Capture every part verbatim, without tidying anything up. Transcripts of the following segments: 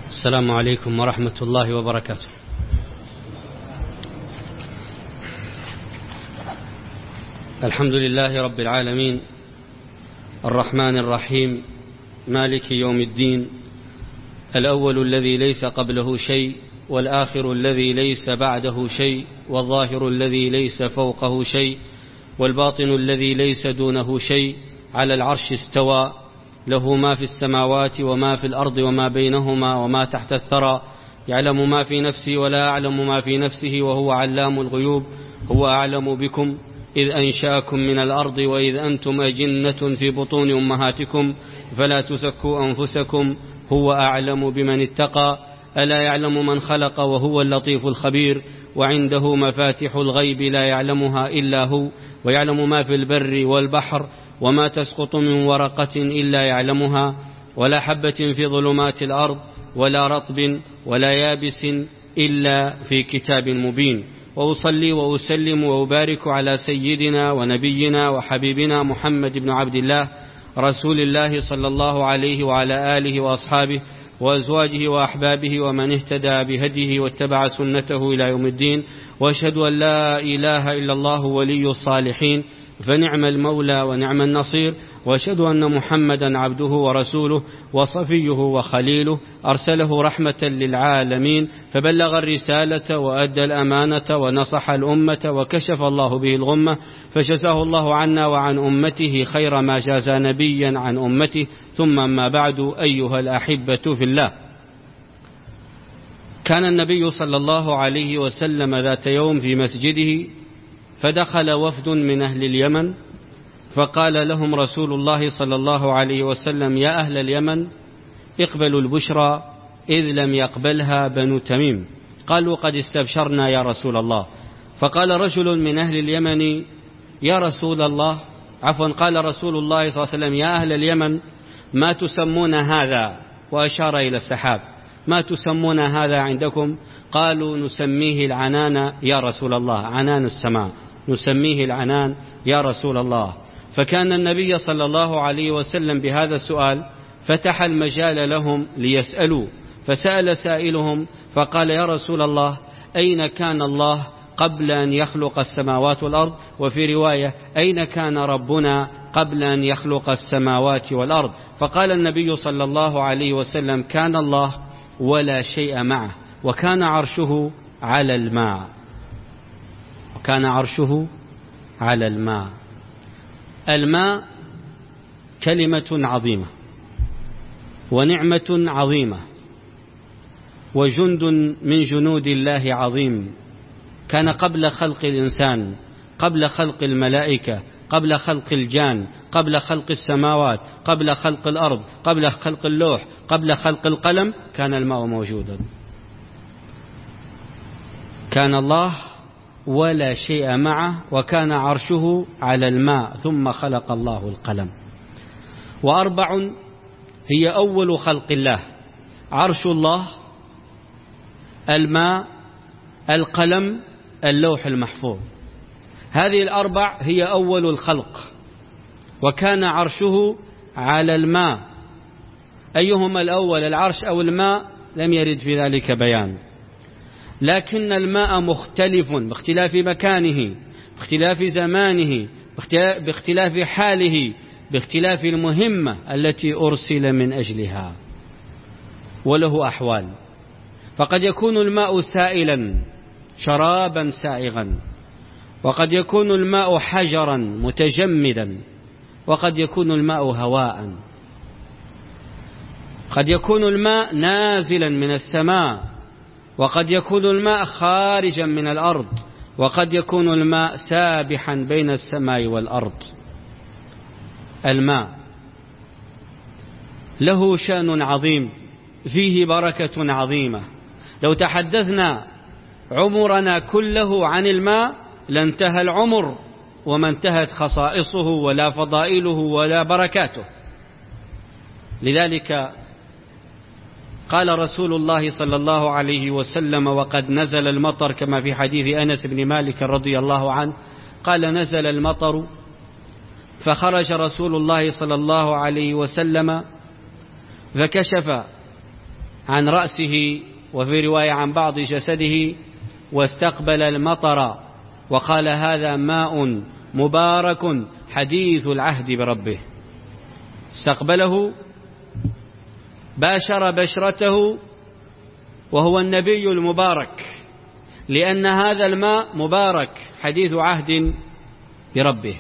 السلام عليكم ورحمة الله وبركاته. الحمد لله رب العالمين، الرحمن الرحيم، مالك يوم الدين، الأول الذي ليس قبله شيء، والآخر الذي ليس بعده شيء، والظاهر الذي ليس فوقه شيء، والباطن الذي ليس دونه شيء. على العرش استوى، له ما في السماوات وما في الأرض وما بينهما وما تحت الثرى، يعلم ما في نفسي ولا أعلم ما في نفسه وهو علام الغيوب. هو أعلم بكم إذ أنشأكم من الأرض وإذ أنتم أجنة في بطون أمهاتكم فلا تزكوا أنفسكم، هو أعلم بمن اتقى. ألا يعلم من خلق وهو اللطيف الخبير. وعنده مفاتح الغيب لا يعلمها إلا هو، ويعلم ما في البر والبحر، وما تسقط من ورقة إلا يعلمها، ولا حبة في ظلمات الأرض، ولا رطب ولا يابس إلا في كتاب مبين. وأصلي وأسلم وأبارك على سيدنا ونبينا وحبيبنا محمد بن عبد الله، رسول الله صلى الله عليه وعلى آله وأصحابه وأزواجه وأحبابه ومن اهتدى بهديه واتبع سنته إلى يوم الدين. وأشهد أن لا إله إلا الله ولي الصالحين، فنعم المولى ونعم النصير. وأشهد أن محمدا عبده ورسوله وصفيه وخليله، أرسله رحمة للعالمين، فبلغ الرسالة وأدى الأمانة ونصح الأمة وكشف الله به الغمة، فجزاه الله عنا وعن أمته خير ما جازى نبيا عن أمته. ثم ما بعد، أيها الأحبة في الله، كان النبي صلى الله عليه وسلم ذات يوم في مسجده، فدخل وفد من أهل اليمن، فقال لهم رسول الله صلى الله عليه وسلم: يا أهل اليمن، اقبلوا البشرى إذ لم يقبلها بنو تميم. قالوا: قد استبشرنا يا رسول الله. فقال رجل من أهل اليمن: يا رسول الله، عفوا قال رسول الله صلى الله عليه وسلم: يا أهل اليمن، ما تسمون هذا؟ وأشار إلى السحاب. ما تسمون هذا عندكم؟ قالوا: نسميه العنان يا رسول الله، عنان السماء، نسميه العنان يا رسول الله. فكان النبي صلى الله عليه وسلم بهذا السؤال فتح المجال لهم ليسألوا. فسأل سائلهم فقال: يا رسول الله، أين كان الله قبل أن يخلق السماوات والأرض؟ وفي رواية: أين كان ربنا قبل أن يخلق السماوات والأرض؟ فقال النبي صلى الله عليه وسلم: كان الله ولا شيء معه، وكان عرشه على الماء، وكان عرشه على الماء. الماء كلمة عظيمة ونعمة عظيمة وجند من جنود الله عظيم، كان قبل خلق الإنسان، قبل خلق الملائكة، قبل خلق الجان، قبل خلق السماوات، قبل خلق الأرض، قبل خلق اللوح، قبل خلق القلم، كان الماء موجودا. كان الله ولا شيء معه، وكان عرشه على الماء، ثم خلق الله القلم. وأربع هي أول خلق الله: عرش الله، الماء، القلم، اللوح المحفوظ. هذه الأربع هي أول الخلق، وكان عرشه على الماء. أيهما الأول، العرش أو الماء؟ لم يرد في ذلك بيان، لكن الماء مختلف باختلاف مكانه، باختلاف زمانه، باختلاف حاله، باختلاف المهمة التي أرسل من أجلها، وله أحوال. فقد يكون الماء سائلا شرابا سائغا، وقد يكون الماء حجرا متجمدا، وقد يكون الماء هواء، قد يكون الماء نازلا من السماء، وقد يكون الماء خارجا من الأرض، وقد يكون الماء سابحا بين السماء والأرض. الماء له شأن عظيم، فيه بركة عظيمة. لو تحدثنا عمرنا كله عن الماء لانتهى العمر، وما انتهت خصائصه ولا فضائله ولا بركاته. لذلك قال رسول الله صلى الله عليه وسلم: وقد نزل المطر، كما في حديث أنس بن مالك رضي الله عنه قال: نزل المطر، فخرج رسول الله صلى الله عليه وسلم فكشف عن رأسه وفي رواية عن بعض جسده واستقبل المطر وقال هذا ماء مبارك حديث العهد بربه. استقبله باشر بشرته وهو النبي المبارك، لأن هذا الماء مبارك حديث عهد بربه.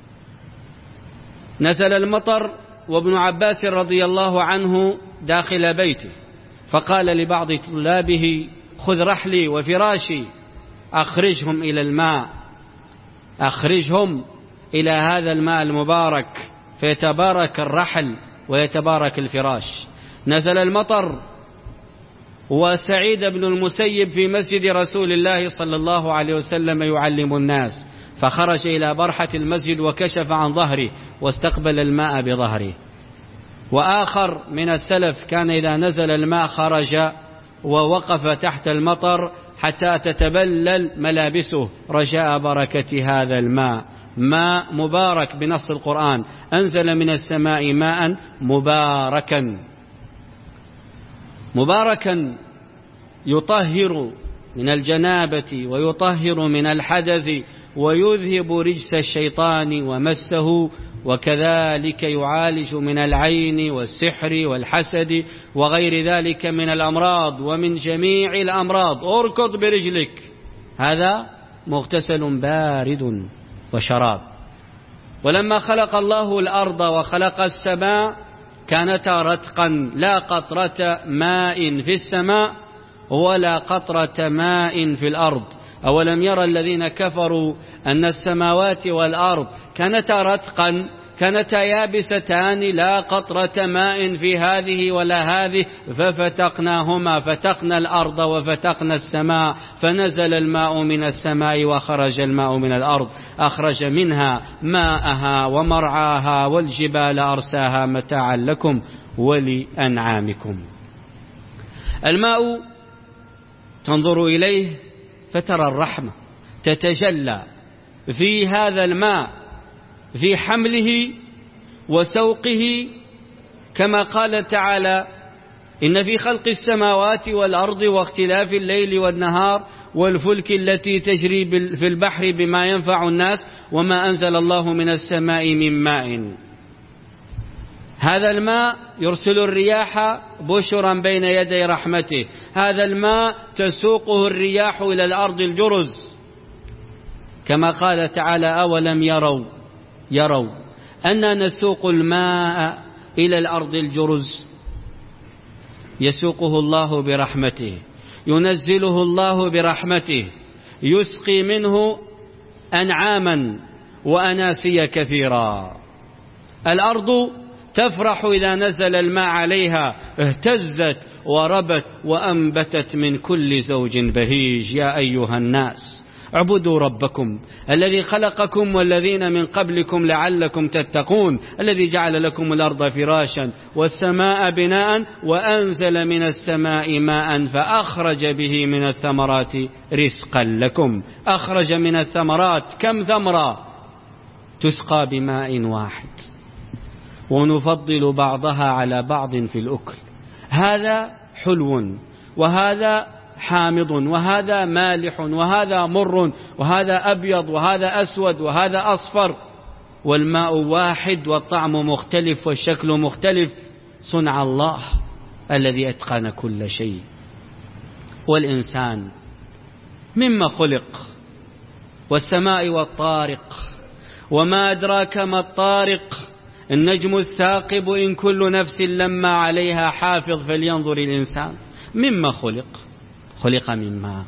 نزل المطر وابن عباس رضي الله عنه داخل بيته، فقال لبعض طلابه خذ رحلي وفراشي أخرجهم إلى الماء، أخرجهم إلى هذا الماء المبارك فيتبارك الرحل ويتبارك الفراش. نزل المطر وسعيد بن المسيب في مسجد رسول الله صلى الله عليه وسلم يعلم الناس، فخرج إلى برحة المسجد وكشف عن ظهره واستقبل الماء بظهره. وآخر من السلف كان إذا نزل الماء خرج ووقف تحت المطر حتى تتبلل ملابسه رجاء بركة هذا الماء. ماء مبارك بنص القرآن، أنزل من السماء ماء مباركا مباركا يطهر من الجنابة ويطهر من الحدث ويذهب رجس الشيطان ومسه، وكذلك يعالج من العين والسحر والحسد وغير ذلك من الأمراض ومن جميع الأمراض. اركض برجلك، هذا مغتسل بارد وشراب. ولما خلق الله الأرض وخلق السماء كانتا رتقا، لا قطرة ماء في السماء ولا قطرة ماء في الأرض. أولم يرى الذين كفروا أن السماوات والأرض كانتا رتقا، كانتا يابستان لا قطرة ماء في هذه ولا هذه، ففتقناهما، فتقنا الأرض وفتقنا السماء، فنزل الماء من السماء وخرج الماء من الأرض، أخرج منها ماءها ومرعاها والجبال أرساها متاعا لكم ولأنعامكم. الماء تنظر إليه فترى الرحمة تتجلى في هذا الماء، في حمله وسوقه، كما قال تعالى إن في خلق السماوات والأرض واختلاف الليل والنهار والفلك التي تجري في البحر بما ينفع الناس وما أنزل الله من السماء من ماء. هذا الماء يرسل الرياح بشرا بين يدي رحمته، هذا الماء تسوقه الرياح إلى الأرض الجرز، كما قال تعالى أولم يروا يروا أننا نسوق الماء إلى الأرض الجرز يسوقه الله برحمته، ينزله الله برحمته، يسقي منه أنعاما وأناسيا كثيرا. الأرض تفرح إذا نزل الماء عليها، اهتزت وربت وأنبتت من كل زوج بهيج. يا أيها الناس اعبدوا ربكم الذي خلقكم والذين من قبلكم لعلكم تتقون، الذي جعل لكم الأرض فراشا والسماء بناء وأنزل من السماء ماء فأخرج به من الثمرات رزقا لكم. أخرج من الثمرات كم ثمرة تسقى بماء واحد، ونفضل بعضها على بعض في الأكل. هذا حلو وهذا حامض وهذا مالح وهذا مر وهذا أبيض وهذا أسود وهذا أصفر، والماء واحد والطعم مختلف والشكل مختلف. صنع الله الذي أتقن كل شيء. والإنسان مما خلق، والسماء والطارق وما أدراك ما الطارق، النجم الثاقب إن كل نفس لما عليها حافظ فلينظر الإنسان مما خلق. خلق من ماء،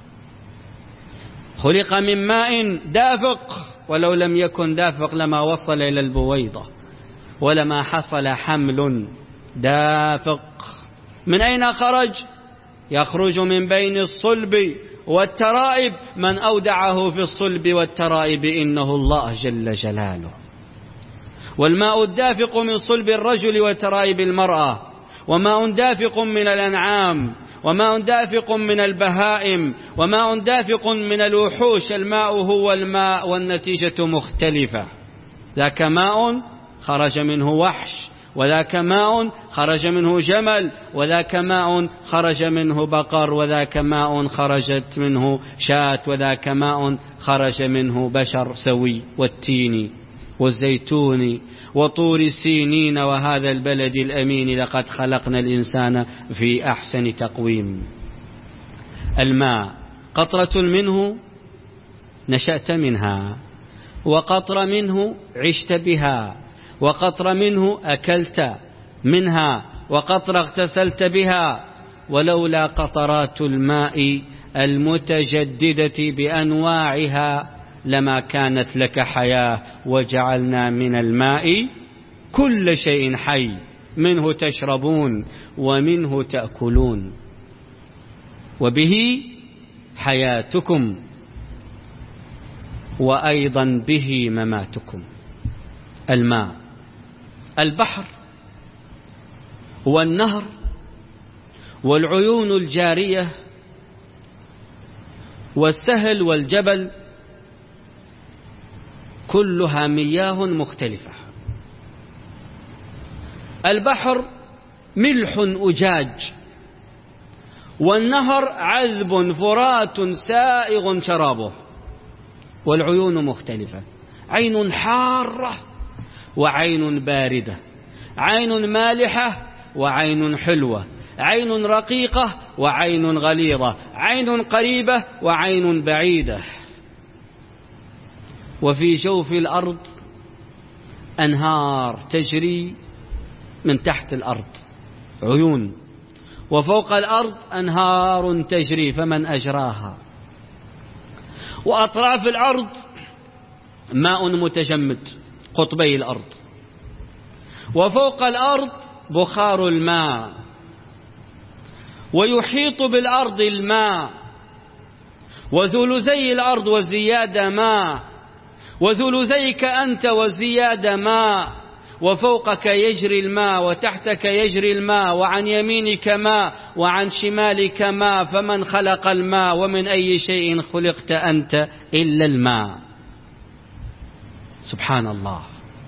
خلق من ماء دافق، ولو لم يكن دافق لما وصل إلى البويضة ولما حصل حمل دافق. من أين خرج؟ يخرج من بين الصلب والترائب، من أودعه في الصلب والترائب إنه الله جل جلاله. والماء الدافق من صلب الرجل وترائب المرأة، وماء دافق من الأنعام، وماء دافق من البهائم، وماء دافق من الوحوش. الماء هو الماء والنتيجة مختلفة. ذاك ماء خرج منه وحش، وذاك ماء خرج منه جمل، وذاك ماء خرج منه بقر، وذاك ماء خرجت منه شاة، وذاك ماء خرج منه بشر سوي. والتين والزيتون وطور سينين وهذا البلد الأمين لقد خلقنا الإنسان في أحسن تقويم. الماء قطرة منه نشأت منها، وقطرة منه عشت بها، وقطرة منه أكلت منها، وقطرة اغتسلت بها. ولولا قطرات الماء المتجددة بأنواعها لما كانت لك حياة. وجعلنا من الماء كل شيء حي منه تشربون ومنه تأكلون وبه حياتكم وأيضا به مماتكم. الماء، البحر والنهر والعيون الجارية والسهل والجبل كلها مياه مختلفة. البحر ملح أجاج، والنهر عذب فرات سائغ شرابه. والعيون مختلفة، عين حارة وعين باردة، عين مالحة وعين حلوة، عين رقيقة وعين غليظة، عين قريبة وعين بعيدة. وفي جوف الأرض أنهار تجري من تحت الأرض عيون، وفوق الأرض أنهار تجري فمن أجراها. وأطراف الأرض ماء متجمد قطبي الأرض، وفوق الأرض بخار الماء، ويحيط بالأرض الماء، وثلثي الأرض والزيادة ماء، وثلثيك أنت والزيادة ماء، وفوقك يجري الماء وتحتك يجري الماء، وعن يمينك ماء وعن شمالك ماء. فمن خلق الماء ومن أي شيء خلقت أنت إلا الماء. سبحان الله.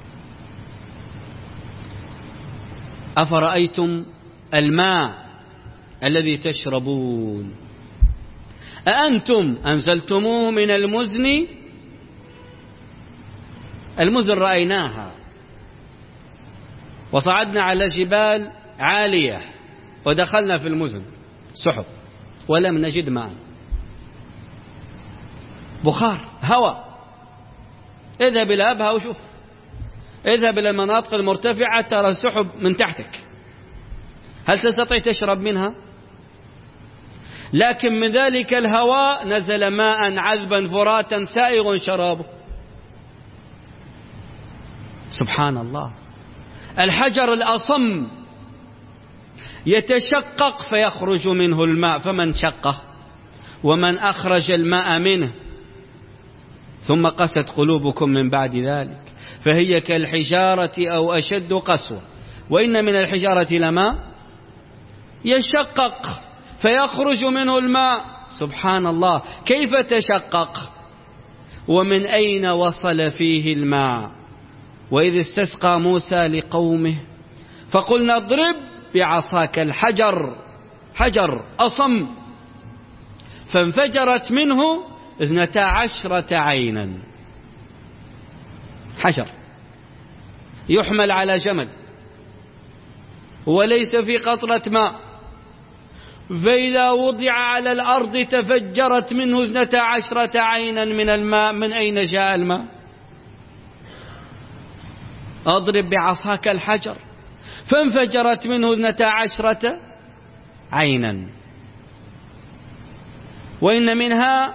أفرأيتم الماء الذي تشربون أأنتم أنزلتموه من المزن؟ المزن رأيناها، وصعدنا على جبال عالية ودخلنا في المزن سحب ولم نجد ماء، بخار هواء. اذهب إلى أبها وشوف، اذهب إلى المناطق المرتفعة ترى سحب من تحتك، هل تستطيع تشرب منها؟ لكن من ذلك الهواء نزل ماء عذبا فراتا سائغ شرابه. سبحان الله. الحجر الأصم يتشقق فيخرج منه الماء، فمن شقه ومن أخرج الماء منه. ثم قست قلوبكم من بعد ذلك فهي كالحجارة أو أشد قسوة. وإن من الحجارة لما يشقق فيخرج منه الماء. سبحان الله. كيف تشقق ومن أين وصل فيه الماء؟ وإذ استسقى موسى لقومه فقلنا اضرب بعصاك الحجر، حجر أصم، فانفجرت منه اثنتا عشرة عينا. حجر يحمل على جمل وليس في قطرة ماء، فإذا وضع على الأرض تفجرت منه اثنتا عشرة عينا من الماء. من أين جاء الماء؟ أضرب بعصاك الحجر فانفجرت منه اثنتا عشرة عينا. وإن منها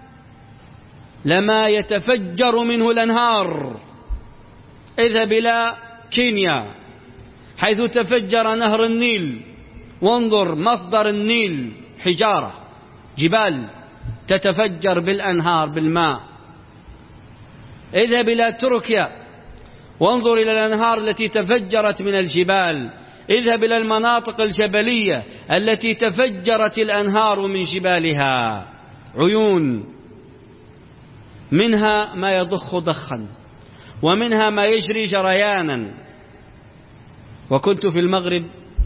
لما يتفجر منه الأنهار. اذهب إلى كينيا حيث تفجر نهر النيل وانظر مصدر النيل حجارة، جبال تتفجر بالأنهار بالماء. اذهب إلى تركيا وانظر إلى الأنهار التي تفجرت من الجبال. اذهب إلى المناطق الجبلية التي تفجرت الأنهار من جبالها. عيون منها ما يضخ ضخا ومنها ما يجري جريانا. وكنت في المغرب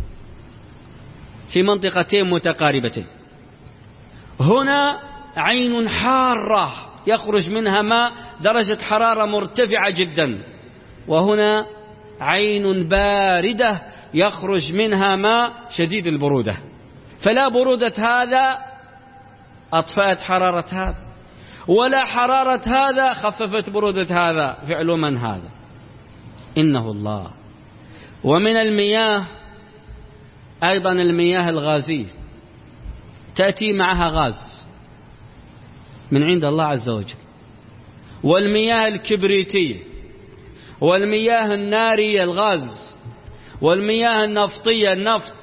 في منطقتين متقاربتين، هنا عين حارة يخرج منها ماء درجة حرارة مرتفعة جدا، وهنا عين باردة يخرج منها ماء شديد البرودة، فلا برودة هذا أطفأت حرارة هذا، ولا حرارة هذا خففت برودة هذا. فعل من هذا؟ إنه الله. ومن المياه أيضا المياه الغازية تأتي معها غاز من عند الله عز وجل، والمياه الكبريتية، والمياه النارية الغاز، والمياه النفطية النفط،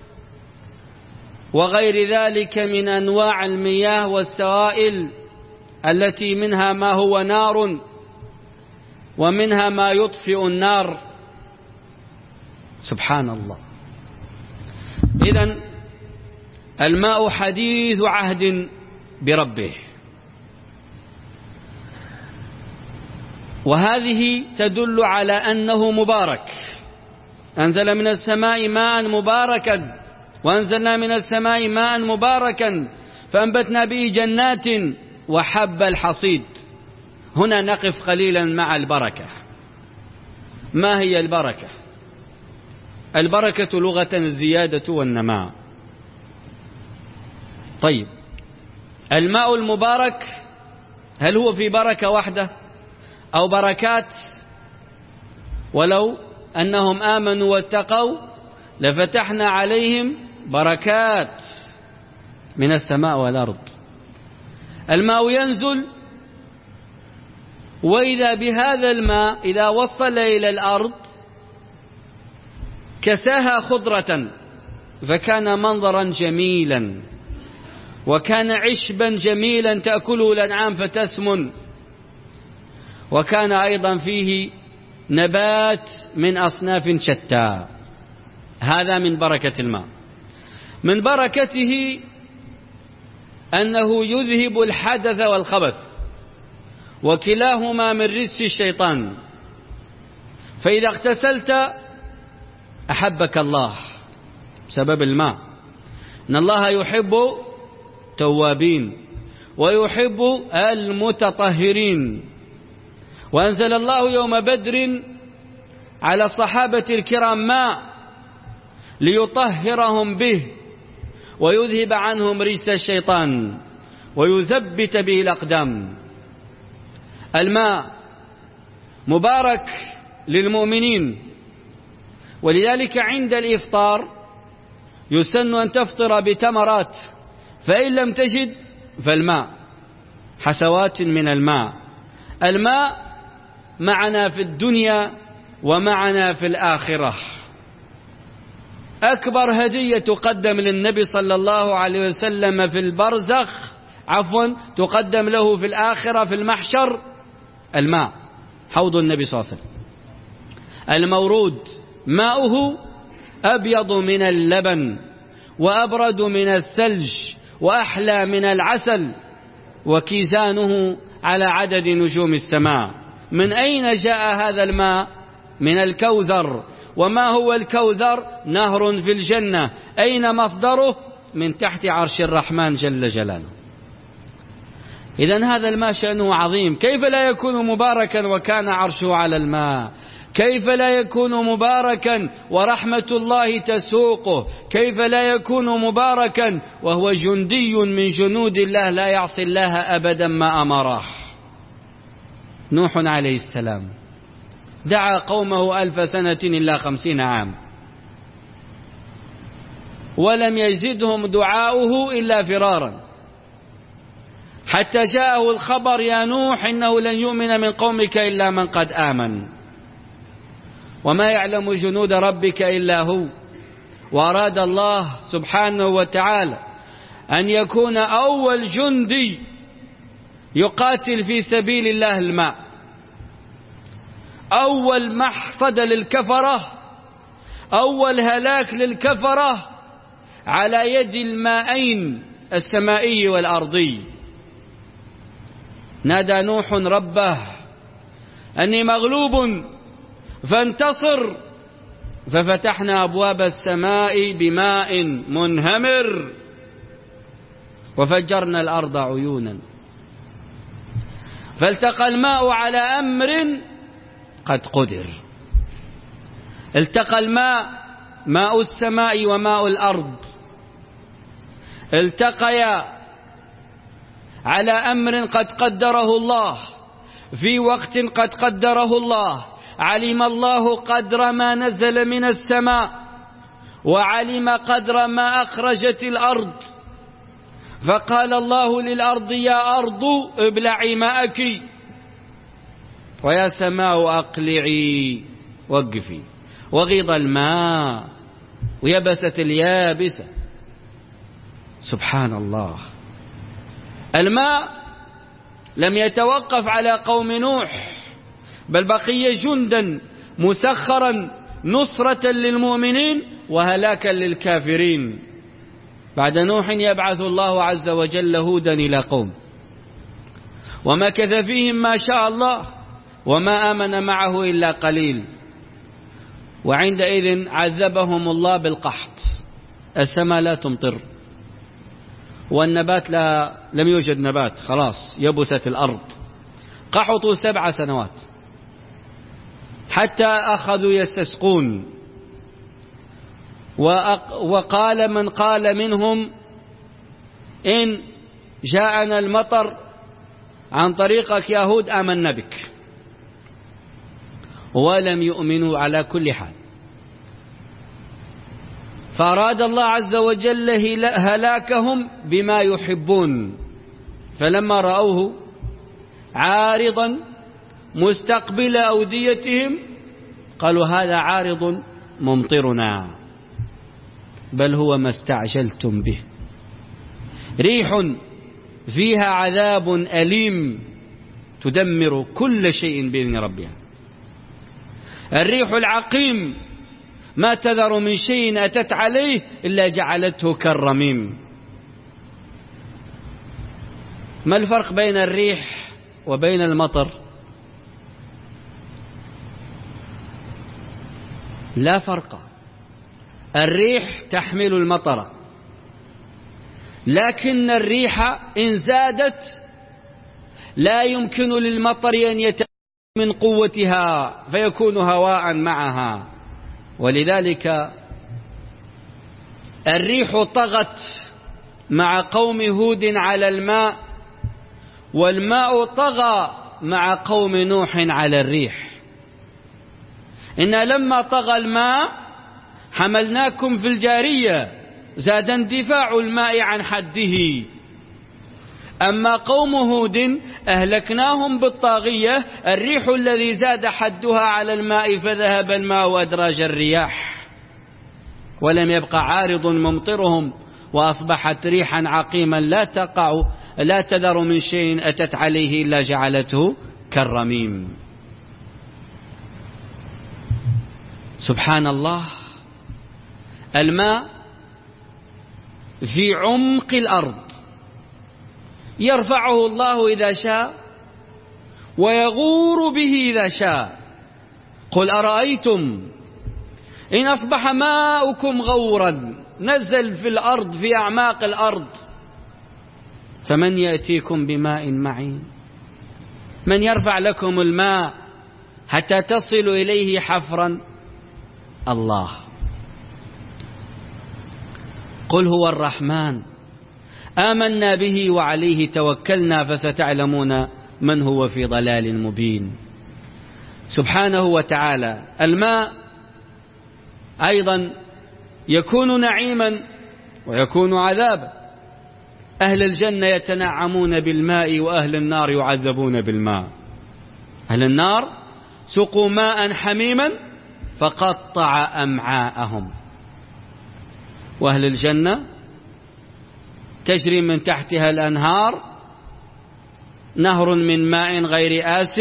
وغير ذلك من أنواع المياه والسوائل التي منها ما هو نار ومنها ما يطفئ النار. سبحان الله. إذن الماء حديث عهد بربه، وهذه تدل على أنه مبارك. أنزل من السماء ماء مباركا، وأنزلنا من السماء ماء مباركا فأنبتنا به جنات وحب الحصيد. هنا نقف قليلا مع البركة. ما هي البركة؟ البركة لغة الزيادة والنماء. طيب، الماء المبارك هل هو في بركة واحدة أو بركات؟ ولو أنهم آمنوا واتقوا لفتحنا عليهم بركات من السماء والأرض. الماء ينزل، وإذا بهذا الماء إذا وصل إلى الأرض كساها خضرة فكان منظرا جميلا، وكان عشبا جميلا تأكله الأنعام فتسمن، وكان أيضا فيه نبات من أصناف شتى. هذا من بركة الماء. من بركته أنه يذهب الحدث والخبث، وكلاهما من رجس الشيطان. فإذا اغتسلت أحبك الله بسبب الماء. إن الله يحب توابين ويحب المتطهرين. وأنزل الله يوم بدر على الصحابة الكرام ماء ليطهرهم به ويذهب عنهم رجس الشيطان ويثبت به الأقدام. الماء مبارك للمؤمنين، ولذلك عند الإفطار يسن أن تفطر بتمرات، فإن لم تجد فالماء، حسوات من الماء. الماء معنا في الدنيا ومعنا في الآخرة. أكبر هدية تقدم للنبي صلى الله عليه وسلم في البرزخ، عفوا تقدم له في الآخرة في المحشر، الماء، حوض النبي صلى الله عليه وسلم المورود ماؤه أبيض من اللبن وأبرد من الثلج وأحلى من العسل، وكيزانه على عدد نجوم السماء. من أين جاء هذا الماء؟ من الكوثر. وما هو الكوثر؟ نهر في الجنة. أين مصدره؟ من تحت عرش الرحمن جل جلاله. إذن هذا الماء شأنه عظيم. كيف لا يكون مباركا وكان عرشه على الماء؟ كيف لا يكون مباركا ورحمة الله تسوقه؟ كيف لا يكون مباركا وهو جندي من جنود الله لا يعصي الله أبدا ما أمره؟ نوح عليه السلام دعا قومه ألف سنة إلا خمسين عام، ولم يزدهم دعاؤه إلا فرارا، حتى جاءه الخبر: يا نوح إنه لن يؤمن من قومك إلا من قد آمن، وما يعلم جنود ربك إلا هو. وأراد الله سبحانه وتعالى أن يكون أول جندي يقاتل في سبيل الله الماء، أول محصد للكفرة، أول هلاك للكفرة على يد الماءين السمائي والأرضي. نادى نوح ربه: أني مغلوب فانتصر، ففتحنا أبواب السماء بماء منهمر وفجرنا الأرض عيونا فالتقى الماء على أمر قد قدر. التقى الماء، ماء السماء وماء الأرض، التقيا على أمر قد قدره الله في وقت قد قدره الله. علم الله قدر ما نزل من السماء، وعلم قدر ما أخرجت الأرض، فقال الله للأرض يا أرض ابلعي ماءك، ويا سماء أقلعي وقفي، وغيض الماء ويبست اليابسة. سبحان الله. الماء لم يتوقف على قوم نوح، بل بقي جندا مسخرا نصرة للمؤمنين وهلاكا للكافرين. بعد نوح يبعث الله عز وجل هودا إلى قوم، ومكث فيهم ما شاء الله، وما آمن معه إلا قليل، وعندئذ عذبهم الله بالقحط. السماء لا تمطر، والنبات لا لم يوجد نبات، خلاص يبست الأرض. قحطوا سبع سنوات حتى أخذوا يستسقون، وقال من قال منهم إن جاءنا المطر عن طريقك يا هود آمنا بك، ولم يؤمنوا على كل حال. فأراد الله عز وجل هلاكهم بما يحبون، فلما رأوه عارضا مستقبل أوديتهم قالوا هذا عارض ممطرنا، بل هو ما استعجلتم به، ريح فيها عذاب أليم تدمر كل شيء بإذن ربها. الريح العقيم ما تذر من شيء أتت عليه إلا جعلته كالرميم. ما الفرق بين الريح وبين المطر؟ لا فرق. الريح تحمل المطر، لكن الريح إن زادت لا يمكن للمطر أن يتأكد من قوتها فيكون هواء معها. ولذلك الريح طغت مع قوم هود على الماء، والماء طغى مع قوم نوح على الريح. إن لما طغى الماء حملناكم في الجارية، زاد اندفاع الماء عن حده. أما قوم هود أهلكناهم بالطاغية، الريح الذي زاد حدها على الماء فذهب الماء أدراج الرياح، ولم يبقى عارض ممطرهم، وأصبحت ريحا عقيما لا تقع لا تذر من شيء أتت عليه إلا جعلته كالرميم. سبحان الله. الماء في عمق الأرض يرفعه الله إذا شاء ويغور به إذا شاء. قل أرأيتم إن أصبح ماؤكم غورا، نزل في الأرض في أعماق الأرض، فمن يأتيكم بماء معين؟ من يرفع لكم الماء حتى تصلوا إليه حفرا؟ الله. قل هو الرحمن آمنا به وعليه توكلنا فستعلمون من هو في ضلال مبين. سبحانه وتعالى. الماء أيضا يكون نعيما ويكون عذابا. أهل الجنة يتنعمون بالماء، وأهل النار يعذبون بالماء. أهل النار سقوا ماء حميما فقطع أمعاءهم، وأهل الجنة تجري من تحتها الأنهار، نهر من ماء غير آس،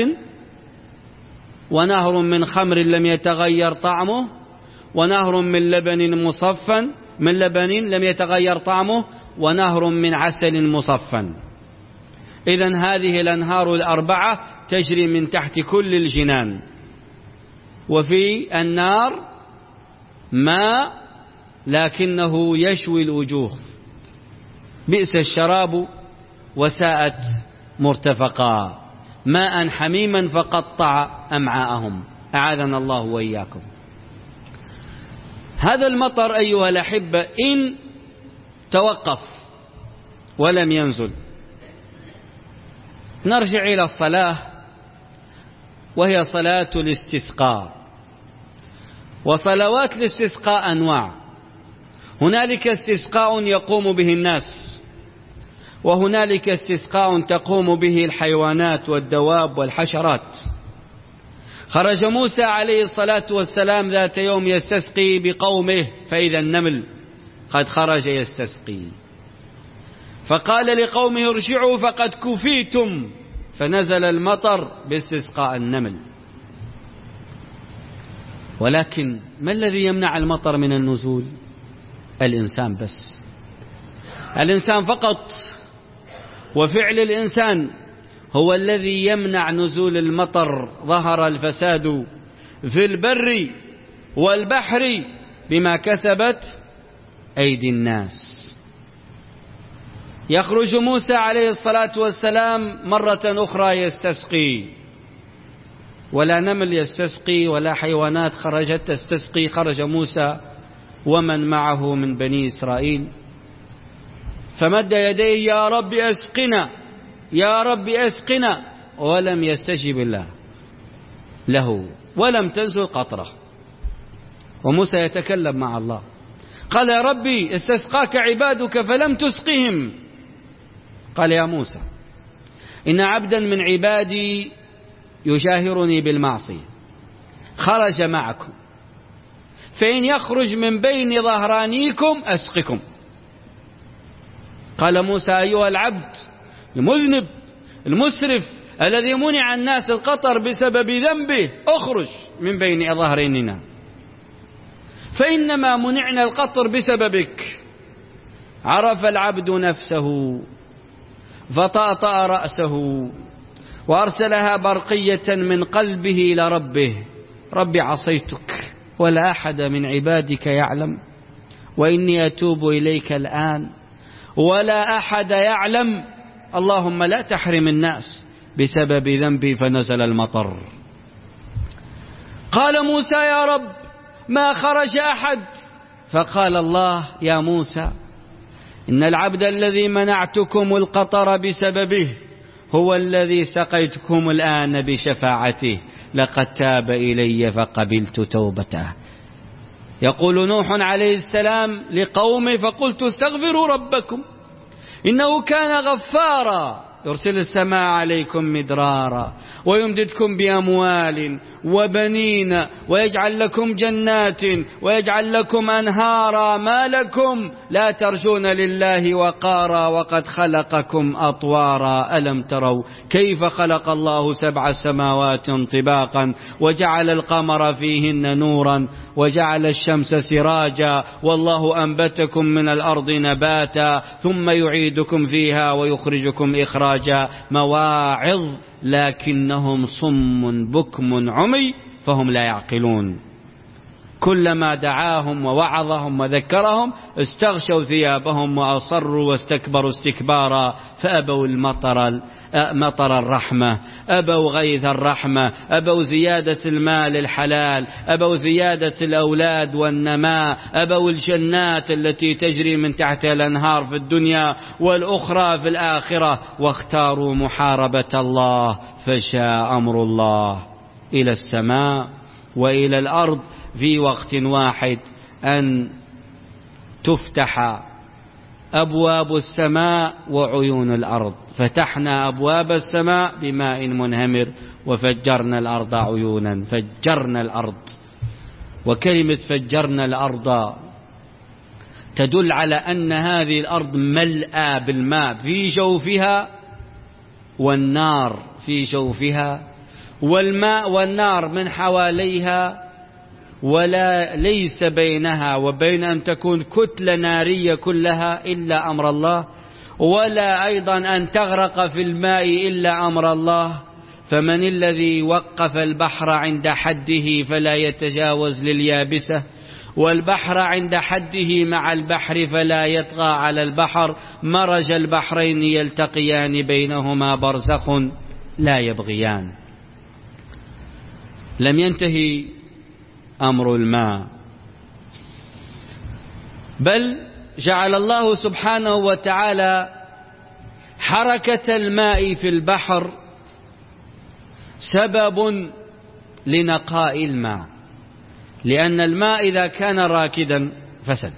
ونهر من خمر لم يتغير طعمه، ونهر من لبن مصفى من لبن لم يتغير طعمه، ونهر من عسل مصفى. إذن هذه الأنهار الأربعة تجري من تحت كل الجنان. وفي النار ماء لكنه يشوي الوجوه، بئس الشراب وساءت مرتفقا، ماء حميما فقطع أمعاءهم، أعاذنا الله وإياكم. هذا المطر أيها الأحبة إن توقف ولم ينزل نرجع إلى الصلاة، وهي صلاة الاستسقاء. وصلوات الاستسقاء أنواع، هنالك استسقاء يقوم به الناس، وهنالك استسقاء تقوم به الحيوانات والدواب والحشرات. خرج موسى عليه الصلاة والسلام ذات يوم يستسقي بقومه، فإذا النمل قد خرج يستسقي، فقال لقومه ارجعوا فقد كفيتم، فنزل المطر باستسقاء النمل. ولكن ما الذي يمنع المطر من النزول؟ الإنسان بس، الإنسان فقط، وفعل الإنسان هو الذي يمنع نزول المطر. ظهر الفساد في البر والبحر بما كسبت أيدي الناس. يخرج موسى عليه الصلاة والسلام مرة أخرى يستسقي، ولا نمل يستسقي ولا حيوانات خرجت تستسقي، خرج موسى ومن معه من بني إسرائيل، فمد يديه يا رب أسقنا يا رب أسقنا، ولم يستجب الله له ولم تنزل قطرة. وموسى يتكلم مع الله، قال يا ربي استسقاك عبادك فلم تسقهم. قال يا موسى إن عبدا من عبادي يجاهرني بالمعصية، خرج معكم، فإن يخرج من بين ظهرانيكم أسقكم. قال موسى أيها العبد المذنب المسرف الذي منع الناس القطر بسبب ذنبه، اخرج من بين ظهراننا، فإنما منعنا القطر بسببك. عرف العبد نفسه فطأطأ رأسه وأرسلها برقية من قلبه إلى ربه، ربي عصيتك ولا أحد من عبادك يعلم، وإني أتوب إليك الآن ولا أحد يعلم، اللهم لا تحرم الناس بسبب ذنبي. فنزل المطر. قال موسى يا رب ما خرج أحد، فقال الله يا موسى إن العبد الذي منعتكم القطر بسببه هو الذي سقيتكم الآن بشفاعته، لقد تاب إلي فقبلت توبته. يقول نوح عليه السلام لقومه فقلت استغفروا ربكم إنه كان غفارا يرسل السماء عليكم مدرارا ويمددكم بأموال وبنين ويجعل لكم جنات ويجعل لكم أنهارا، ما لكم لا ترجون لله وقارا وقد خلقكم أطوارا. ألم تروا كيف خلق الله سبع سماوات طباقا وجعل القمر فيهن نورا وجعل الشمس سراجا والله أنبتكم من الأرض نباتا ثم يعيدكم فيها ويخرجكم إخراجا. مواعظ لكنهم صم بكم عمي فهم لا يعقلون. كلما دعاهم ووعظهم وذكرهم استغشوا ثيابهم وأصروا واستكبروا استكبارا، فأبوا المطر مطر الرحمة، أبوا غيث الرحمة، أبوا زيادة المال الحلال، أبوا زيادة الأولاد والنماء، أبوا الجنات التي تجري من تحت الأنهار في الدنيا والأخرى في الآخرة، واختاروا محاربة الله. فشاء أمر الله إلى السماء وإلى الأرض في وقت واحد أن تفتح أبواب السماء وعيون الأرض. فتحنا أبواب السماء بماء منهمر وفجرنا الأرض عيونا. فجرنا الأرض، وكلمة فجرنا الأرض تدل على أن هذه الأرض ملأى بالماء في جوفها، والنار في جوفها، والماء والنار من حواليها، ولا ليس بينها وبين أن تكون كتلة نارية كلها إلا أمر الله، ولا أيضا أن تغرق في الماء إلا أمر الله. فمن الذي وقف البحر عند حده فلا يتجاوز لليابسة، والبحر عند حده مع البحر فلا يطغى على البحر، مرج البحرين يلتقيان بينهما برزخ لا يبغيان. لم ينتهي أمر الماء، بل جعل الله سبحانه وتعالى حركة الماء في البحر سبب لنقاء الماء، لأن الماء إذا كان راكدا فسد،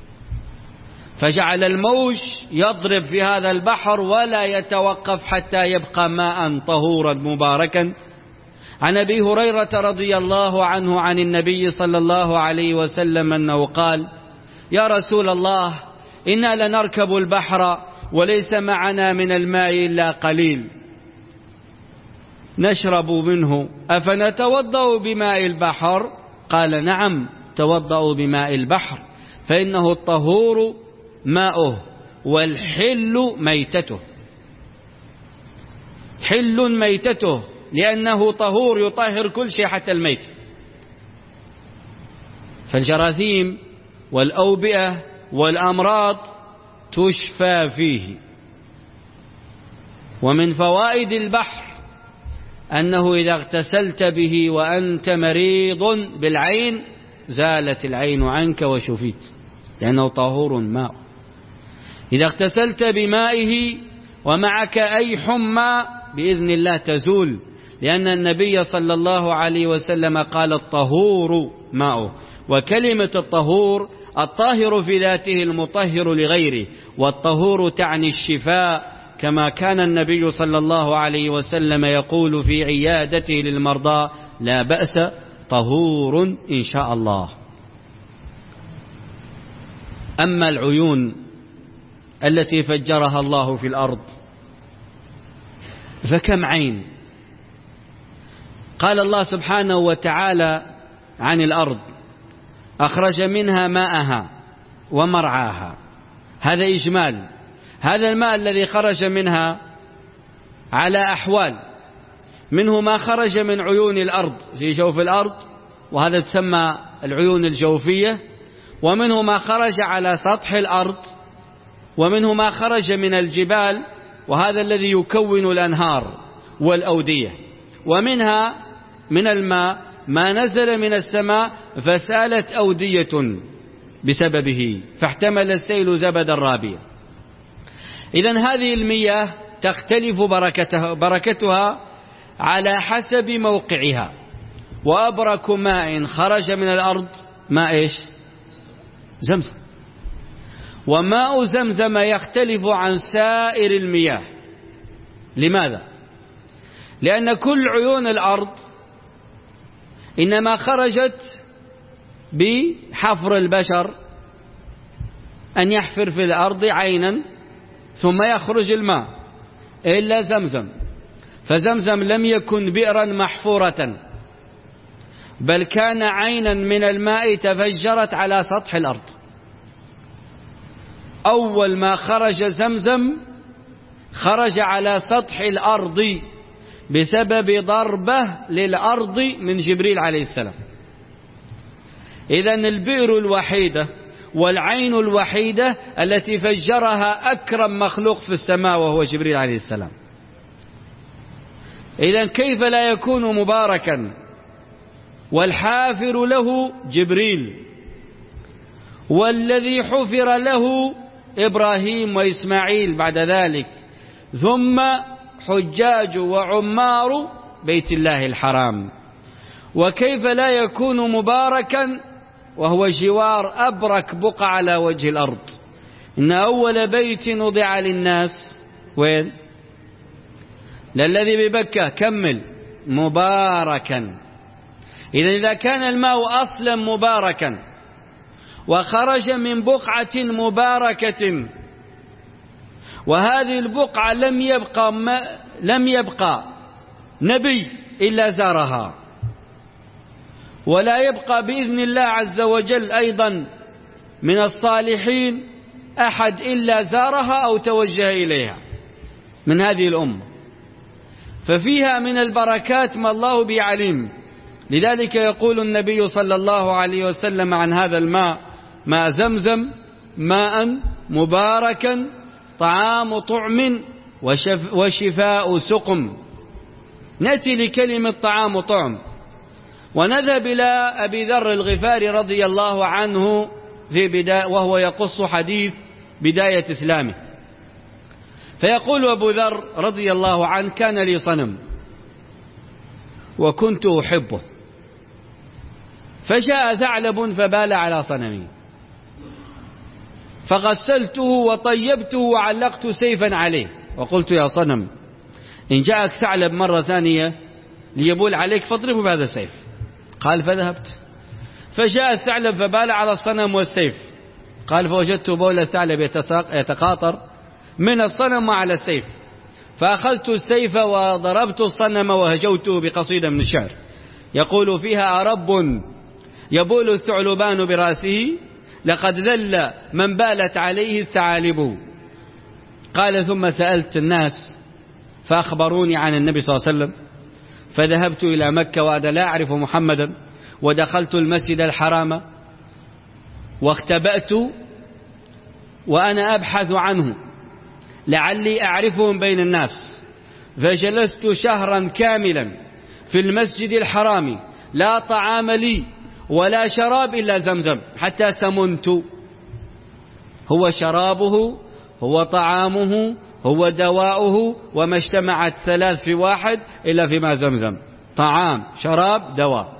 فجعل الموج يضرب في هذا البحر ولا يتوقف حتى يبقى ماء طهورا مباركا. عن أبي هريرة رضي الله عنه عن النبي صلى الله عليه وسلم أنه قال: يا رسول الله، إنا لنركب البحر وليس معنا من الماء إلا قليل نشرب منه، أفنتوضأ بماء البحر؟ قال: نعم، توضأوا بماء البحر، فإنه الطهور ماؤه والحل ميتته. حل ميتته لأنه طهور يطهر كل شيء حتى الميت. فالجراثيم والأوبئة والأمراض تشفى فيه. ومن فوائد البحر أنه إذا اغتسلت به وأنت مريض بالعين زالت العين عنك وشفيت، لأنه طهور ماء. إذا اغتسلت بمائه ومعك أي حمى بإذن الله تزول، لأن النبي صلى الله عليه وسلم قال: الطهور ماؤه. وكلمة الطهور الطاهر في ذاته المطهر لغيره، والطهور تعني الشفاء، كما كان النبي صلى الله عليه وسلم يقول في عيادته للمرضى: لا بأس، طهور إن شاء الله. أما العيون التي فجرها الله في الأرض فكم عين؟ قال الله سبحانه وتعالى عن الأرض: أخرج منها ماءها ومرعاها. هذا إجمال. هذا الماء الذي خرج منها على أحوال، منه ما خرج من عيون الأرض في جوف الأرض، وهذا تسمى العيون الجوفية، ومنه ما خرج على سطح الأرض، ومنه ما خرج من الجبال، وهذا الذي يكون الأنهار والأودية، ومنها من الماء ما نزل من السماء فسالت أودية بسببه فاحتمل السيل زبدا رابيا. إذن هذه المياه تختلف بركتها, بركتها على حسب موقعها. وأبرك ماء خرج من الأرض ماء إيش؟ زمزم. وماء زمزم يختلف عن سائر المياه. لماذا؟ لأن كل عيون الأرض إنما خرجت بحفر البشر، أن يحفر في الأرض عينا ثم يخرج الماء، إلا زمزم. فزمزم لم يكن بئرا محفورة، بل كان عينا من الماء تفجرت على سطح الأرض. أول ما خرج زمزم خرج على سطح الأرض بسبب ضربة للأرض من جبريل عليه السلام. إذن البئر الوحيدة والعين الوحيدة التي فجرها أكرم مخلوق في السماء وهو جبريل عليه السلام. إذن كيف لا يكون مباركا والحافر له جبريل، والذي حفر له إبراهيم وإسماعيل بعد ذلك، ثم حجاج وعمار بيت الله الحرام. وكيف لا يكون مباركا وهو جوار أبرك بقعة على وجه الأرض؟ إن أول بيت وضع للناس وين؟ للذي ببكة، كمل، مباركا. إذا إذا كان الماء أصلا مباركا وخرج من بقعة مباركة، وهذه البقعة لم يبقى لم يبقى نبي إلا زارها، ولا يبقى بإذن الله عز وجل أيضا من الصالحين أحد إلا زارها أو توجه إليها من هذه الأمة. ففيها من البركات ما الله به عليم، لذلك يقول النبي صلى الله عليه وسلم عن هذا الماء: ماء زمزم ماء مباركا طعام طعم وشف وشفاء سقم. نأتي لكلمة طعام طعم ونذهب إلى أبي ذر الغفاري رضي الله عنه في بداية وهو يقص حديث بداية إسلامه، فيقول أبو ذر رضي الله عنه: كان لي صنم وكنت أحبه، فجاء ثعلب فبال على صنمي، فغسلته وطيبته وعلقت سيفا عليه، وقلت: يا صنم، إن جاءك ثعلب مرة ثانية ليبول عليك فاضربه بهذا السيف. قال: فذهبت، فجاء الثعلب فبال على الصنم والسيف. قال: فوجدت بول الثعلب يتقاطر من الصنم على السيف، فأخذت السيف وضربت الصنم وهجوته بقصيدة من الشعر يقول فيها: أرب يبول الثعلبان برأسه، لقد ذل من بالت عليه الثعالب. قال: ثم سألت الناس فأخبروني عن النبي صلى الله عليه وسلم، فذهبت إلى مكة وأنا لا أعرف محمدا، ودخلت المسجد الحرام واختبأت وأنا أبحث عنه لعلي أعرفهم بين الناس، فجلست شهرا كاملا في المسجد الحرام لا طعام لي ولا شراب إلا زمزم حتى سمنت. هو شرابه، هو طعامه، هو دواؤه، وما اجتمعت ثلاث في واحد إلا في ماء زمزم: طعام شراب دواء.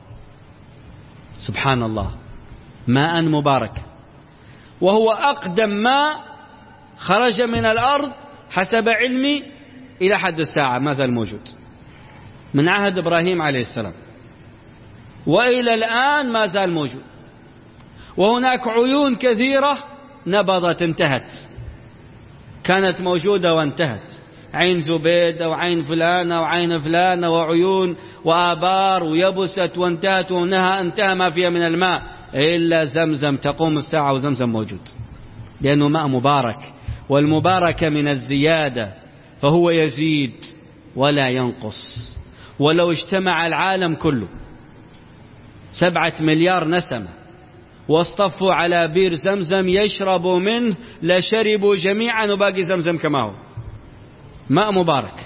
سبحان الله، ماء مبارك، وهو أقدم ماء خرج من الأرض حسب علمي إلى حد الساعة، ما زال موجود من عهد إبراهيم عليه السلام وإلى الآن ما زال موجود. وهناك عيون كثيرة نبضت انتهت، كانت موجودة وانتهت، عين زبيدة وعين فلانة وعين فلانة وعيون وآبار ويبست وانتهت وانها انتهى ما فيها من الماء إلا زمزم. تقوم الساعة وزمزم موجود، لأنه ماء مبارك، والمبارك من الزيادة، فهو يزيد ولا ينقص. ولو اجتمع العالم كله سبعة مليار نسمة واصطفوا على بير زمزم يشربوا منه لشربوا جميعا وباقي زمزم كما هو، ماء مبارك.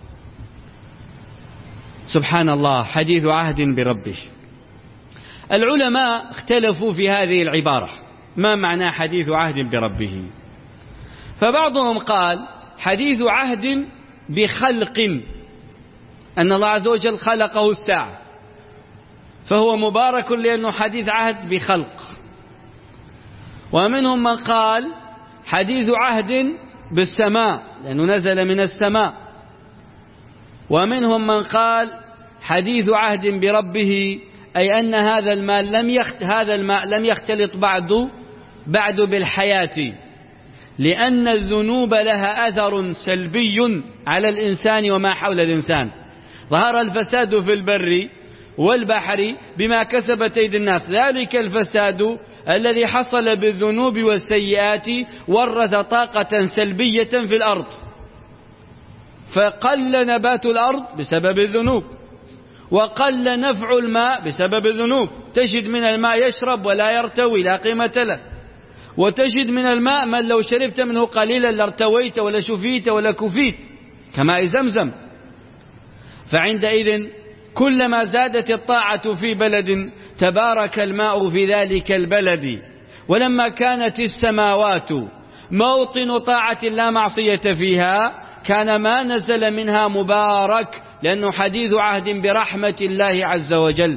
سبحان الله، حديث عهد بربه. العلماء اختلفوا في هذه العبارة، ما معنى حديث عهد بربه؟ فبعضهم قال حديث عهد بخلق، أن الله عز وجل خلقه الساعة، فهو مبارك لأنه حديث عهد بخلق. ومنهم من قال حديث عهد بالسماء لأنه نزل من السماء. ومنهم من قال حديث عهد بربه، أي أن هذا الماء لم يخت هذا الماء لم يختلط بعد بعد بالحياة، لأن الذنوب لها أثر سلبي على الإنسان وما حول الإنسان. ظهر الفساد في البر والبحر بما كسبت أيدي الناس، ذلك الفساد الذي حصل بالذنوب والسيئات ورث طاقة سلبية في الأرض، فقل نبات الأرض بسبب الذنوب، وقل نفع الماء بسبب الذنوب. تجد من الماء يشرب ولا يرتوي لا قيمة له، وتجد من الماء من لو شربت منه قليلا لارتويت ولا شفيت ولا كفيت، كماء زمزم. فعندئذ كلما زادت الطاعة في بلد تبارك الماء في ذلك البلد. ولما كانت السماوات موطن طاعة لا معصية فيها كان ما نزل منها مبارك، لأنه حديث عهد برحمة الله عز وجل.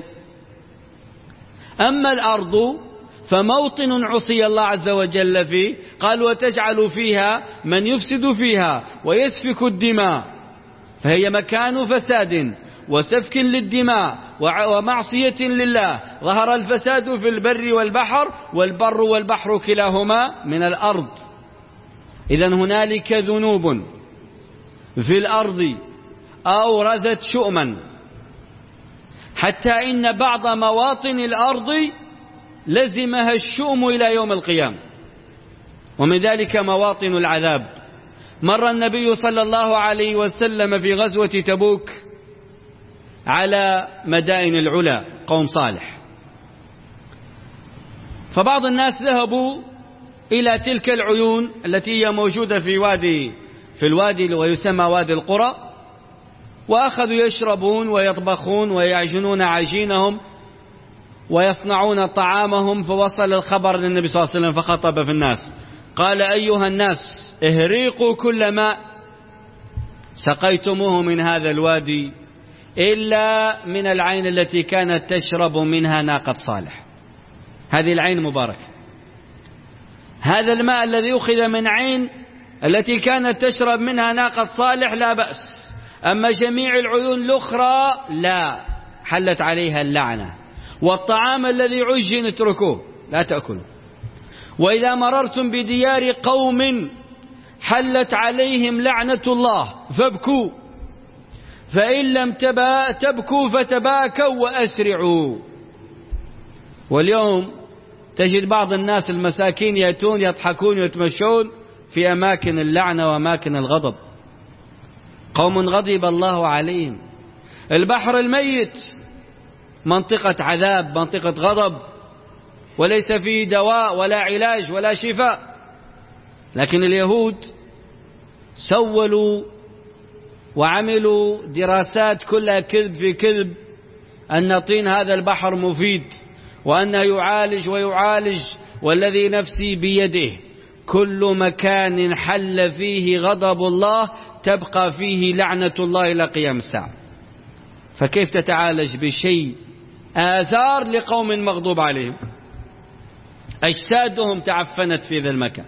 أما الأرض فموطن عصي الله عز وجل فيه، قال وتجعل فيها من يفسد فيها ويسفك الدماء، فهي مكان فساد وسفك للدماء ومعصية لله. ظهر الفساد في البر والبحر، والبر والبحر كلاهما من الأرض. إذن هنالك ذنوب في الأرض أورثت شؤما، حتى إن بعض مواطن الأرض لزمها الشؤم إلى يوم القيامة، ومن ذلك مواطن العذاب. مر النبي صلى الله عليه وسلم في غزوة تبوك على مدائن العلا قوم صالح. فبعض الناس ذهبوا إلى تلك العيون التي هي موجودة في وادي في الوادي ويسمى وادي القرى، وأخذوا يشربون ويطبخون ويعجنون عجينهم ويصنعون طعامهم. فوصل الخبر للنبي صلى الله عليه وسلم فخطب في الناس قال: أيها الناس، اهريقوا كل ماء سقيتموه من هذا الوادي إلا من العين التي كانت تشرب منها ناقة صالح. هذه العين مباركة، هذا الماء الذي أخذ من عين التي كانت تشرب منها ناقة صالح لا بأس، أما جميع العيون الأخرى لا، حلت عليها اللعنة. والطعام الذي عجن اتركوه لا تأكلوا. وإذا مررتم بديار قوم حلت عليهم لعنة الله فابكوا، فإن لم تبكوا فتباكوا وأسرعوا. واليوم تجد بعض الناس المساكين يأتون يضحكون ويتمشون في أماكن اللعنة وأماكن الغضب، قوم غضب الله عليهم. البحر الميت منطقة عذاب، منطقة غضب، وليس فيه دواء ولا علاج ولا شفاء. لكن اليهود سولوا وعملوا دراسات كلها كذب في كذب أن طين هذا البحر مفيد وأنه يعالج ويعالج. والذي نفسي بيده كل مكان حل فيه غضب الله تبقى فيه لعنة الله إلى قيام الساعة. فكيف تتعالج بشيء آثار لقوم مغضوب عليهم، أجسادهم تعفنت في ذا المكان؟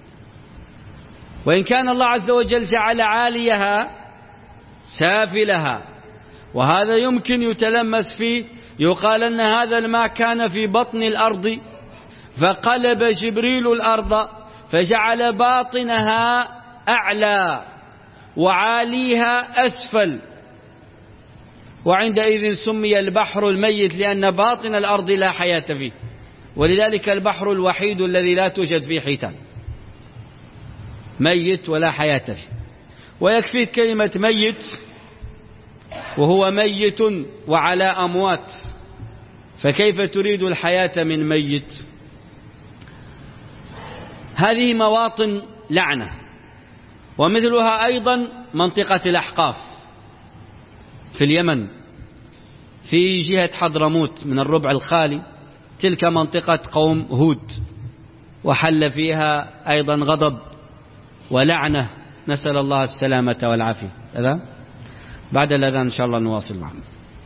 وإن كان الله عز وجل جعل عاليها سافلها، وهذا يمكن يتلمس فيه. يقال أن هذا الماء كان في بطن الأرض فقلب جبريل الأرض فجعل باطنها أعلى وعاليها أسفل، وعندئذ سمي البحر الميت لأن باطن الأرض لا حياة فيه، ولذلك البحر الوحيد الذي لا توجد فيه حيتان، ميت ولا حياة فيه. ويكفي كلمة ميت وهو ميت وعلى أموات، فكيف تريد الحياة من ميت؟ هذه مواطن لعنة. ومثلها أيضا منطقة الأحقاف في اليمن في جهة حضرموت من الربع الخالي، تلك منطقة قوم هود، وحل فيها أيضا غضب ولعنة، نسأل الله السلامة والعافية. هذا بعد الأذان إن شاء الله نواصل معكم.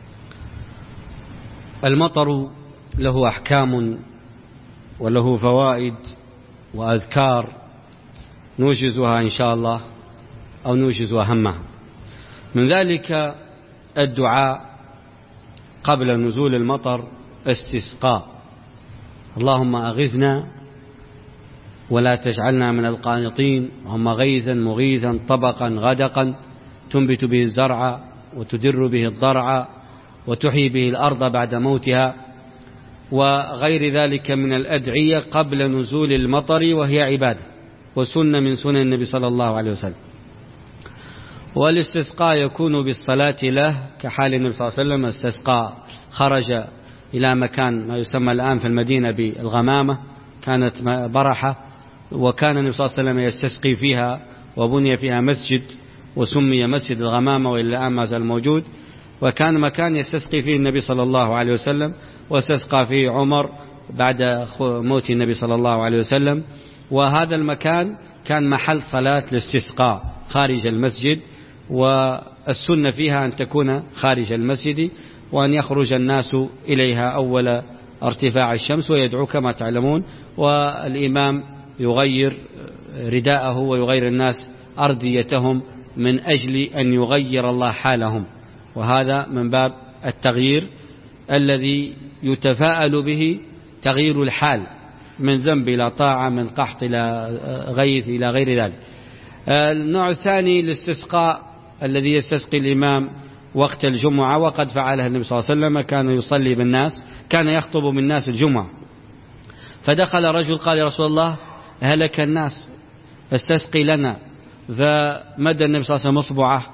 المطر له أحكام وله فوائد وأذكار نوجزها إن شاء الله أو نوجز أهمها. من ذلك الدعاء قبل نزول المطر، استسقاء: اللهم أغثنا ولا تجعلنا من القانطين، اللهم غيثا مغيثا طبقا غدقا تنبت به الزرع وتدر به الضرع وتحيي به الأرض بعد موتها، وغير ذلك من الأدعية قبل نزول المطر، وهي عبادة وسنة من سنن النبي صلى الله عليه وسلم. والاستسقاء يكون بالصلاة له كحال النبي صلى الله عليه وسلم. استسقاء خرج إلى مكان ما يسمى الآن في المدينة بالغمامة، كانت برحة، وكان النبي صلى الله عليه وسلم يستسقي فيها، وبني فيها مسجد وسمي مسجد الغمامة، وإلى الآن ما زال موجود. وكان مكان يستسقي فيه النبي صلى الله عليه وسلم، واستسقى فيه عمر بعد موت النبي صلى الله عليه وسلم. وهذا المكان كان محل صلاة الاستسقاء خارج المسجد، والسنة فيها أن تكون خارج المسجد، وأن يخرج الناس إليها أول ارتفاع الشمس ويدعو كما تعلمون، والإمام يغير رداءه ويغير الناس أرديتهم من أجل أن يغير الله حالهم. وهذا من باب التغيير الذي يتفاءل به، تغيير الحال من ذنب إلى طاعة، من قحط إلى غيث إلى غير ذلك. النوع الثاني الاستسقاء الذي يستسقي الإمام وقت الجمعة، وقد فعلها النبي صلى الله عليه وسلم، كان يصلي بالناس، كان يخطب بالناس الجمعة. فدخل رجل قال: يا رسول الله هلك الناس، استسقي لنا. فمد النبي صلى الله عليه وسلم اصبعه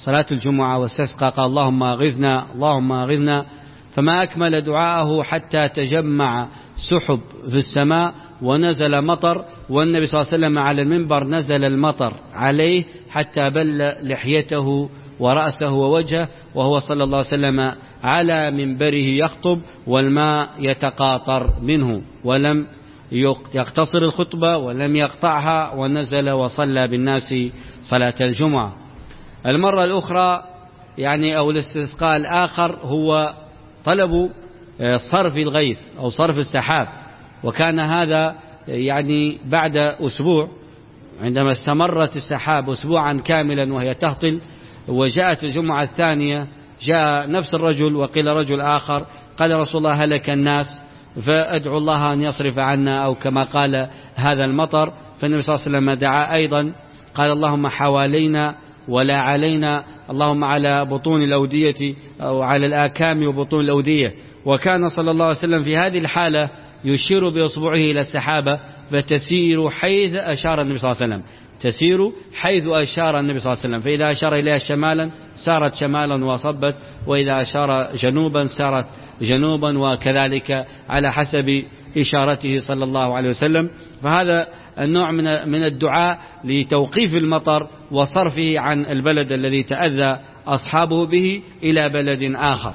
صلاة الجمعة واستسقى قال اللهم أغثنا اللهم أغثنا، فما أكمل دعاءه حتى تجمع سحب في السماء ونزل مطر، والنبي صلى الله عليه وسلم على المنبر نزل المطر عليه حتى بل لحيته ورأسه ووجهه، وهو صلى الله عليه وسلم على منبره يخطب والماء يتقاطر منه، ولم يقتصر الخطبة ولم يقطعها، ونزل وصلى بالناس صلاة الجمعة. المرة الأخرى يعني أو الاستسقاء الآخر هو طلب صرف الغيث أو صرف السحاب، وكان هذا يعني بعد أسبوع عندما استمرت السحاب أسبوعا كاملا وهي تهطل، وجاءت الجمعة الثانية جاء نفس الرجل وقيل رجل آخر قال رسول الله هلك الناس فأدعو الله أن يصرف عنا، أو كما قال هذا المطر. فالنبي صلى الله عليه وسلم دعا أيضا قال اللهم حوالينا ولا علينا، اللهم على بطون الأودية أو على الآكام وبطون الأودية. وكان صلى الله عليه وسلم في هذه الحالة يشير بأصبعه إلى السحابة فتسير حيث أشار النبي صلى الله عليه وسلم، تسير حيث أشار النبي صلى الله عليه وسلم، فإذا أشار إليها شمالا سارت شمالا وصبت، وإذا أشار جنوبا سارت جنوبا، وكذلك على حسب إشارته صلى الله عليه وسلم. فهذا النوع من الدعاء لتوقيف المطر وصرفه عن البلد الذي تأذى أصحابه به إلى بلد آخر.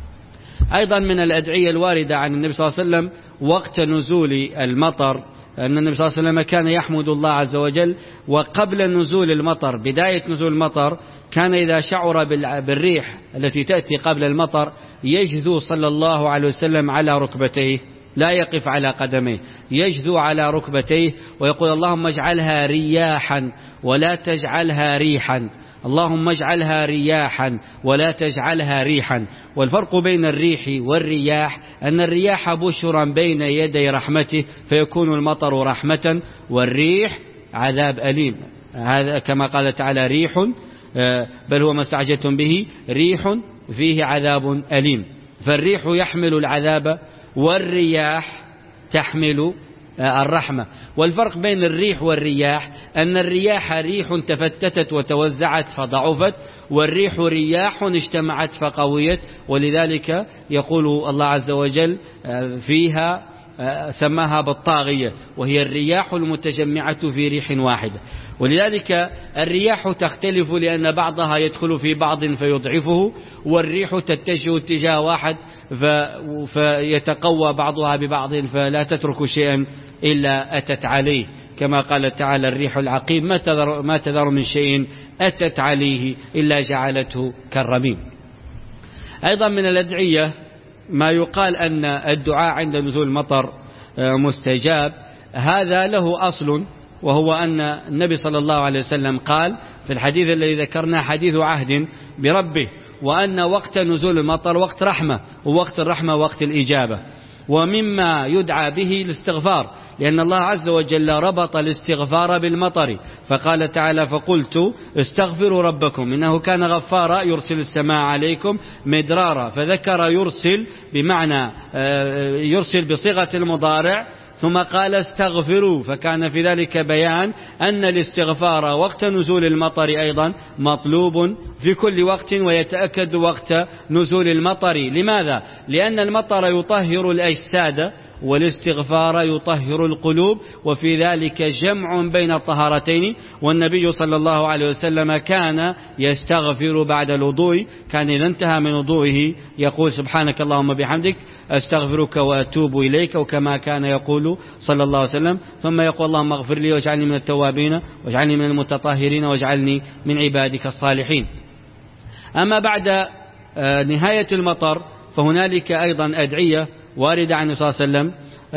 أيضا من الأدعية الواردة عن النبي صلى الله عليه وسلم وقت نزول المطر أن النبي صلى الله عليه وسلم كان يحمد الله عز وجل، وقبل نزول المطر بداية نزول المطر كان إذا شعر بالريح التي تأتي قبل المطر يجثو صلى الله عليه وسلم على ركبتيه، لا يقف على قدميه، يجثو على ركبتيه ويقول اللهم اجعلها رياحا ولا تجعلها ريحا، اللهم اجعلها رياحا ولا تجعلها ريحا. والفرق بين الريح والرياح أن الرياح بشرا بين يدي رحمته فيكون المطر رحمة، والريح عذاب أليم، هذا كما قال تعالى ريح بل هو ما استعجلتم به ريح فيه عذاب أليم. فالريح يحمل العذاب والرياح تحمل الرحمة. والفرق بين الريح والرياح أن الرياح ريح تفتتت وتوزعت فضعفت، والريح رياح اجتمعت فقويت، ولذلك يقول الله عز وجل فيها سماها بالطاغية، وهي الرياح المتجمعة في ريح واحدة. ولذلك الرياح تختلف لأن بعضها يدخل في بعض فيضعفه، والريح تتجه اتجاه واحد فيتقوى بعضها ببعض فلا تترك شيئا إلا أتت عليه، كما قال تعالى الريح العقيم ما تذر, ما تذر من شيء أتت عليه إلا جعلته كالرميم. أيضا من الأدعية ما يقال أن الدعاء عند نزول المطر مستجاب، هذا له أصل، وهو أن النبي صلى الله عليه وسلم قال في الحديث الذي ذكرنا حديث عهد بربه، وأن وقت نزول المطر وقت رحمة، ووقت الرحمة وقت الإجابة. ومما يدعى به الاستغفار، لأن الله عز وجل ربط الاستغفار بالمطر، فقال تعالى فقلت استغفروا ربكم إنه كان غفارا يرسل السماء عليكم مدرارا، فذكر يرسل بمعنى يرسل بصيغة المضارع، ثم قال استغفروا، فكان في ذلك بيان أن الاستغفار وقت نزول المطر أيضا مطلوب في كل وقت، ويتأكد وقت نزول المطر. لماذا؟ لأن المطر يطهر الأجساد والاستغفار يطهر القلوب، وفي ذلك جمع بين الطهارتين. والنبي صلى الله عليه وسلم كان يستغفر بعد الوضوء، كان إذا انتهى من وضوئه يقول سبحانك اللهم بحمدك أستغفرك وأتوب إليك، وكما كان يقول صلى الله عليه وسلم، ثم يقول اللهم اغفر لي واجعلني من التوابين واجعلني من المتطهرين واجعلني من عبادك الصالحين. أما بعد نهاية المطر فهنالك أيضا أدعية واردة عن صلى الله عليه وسلم،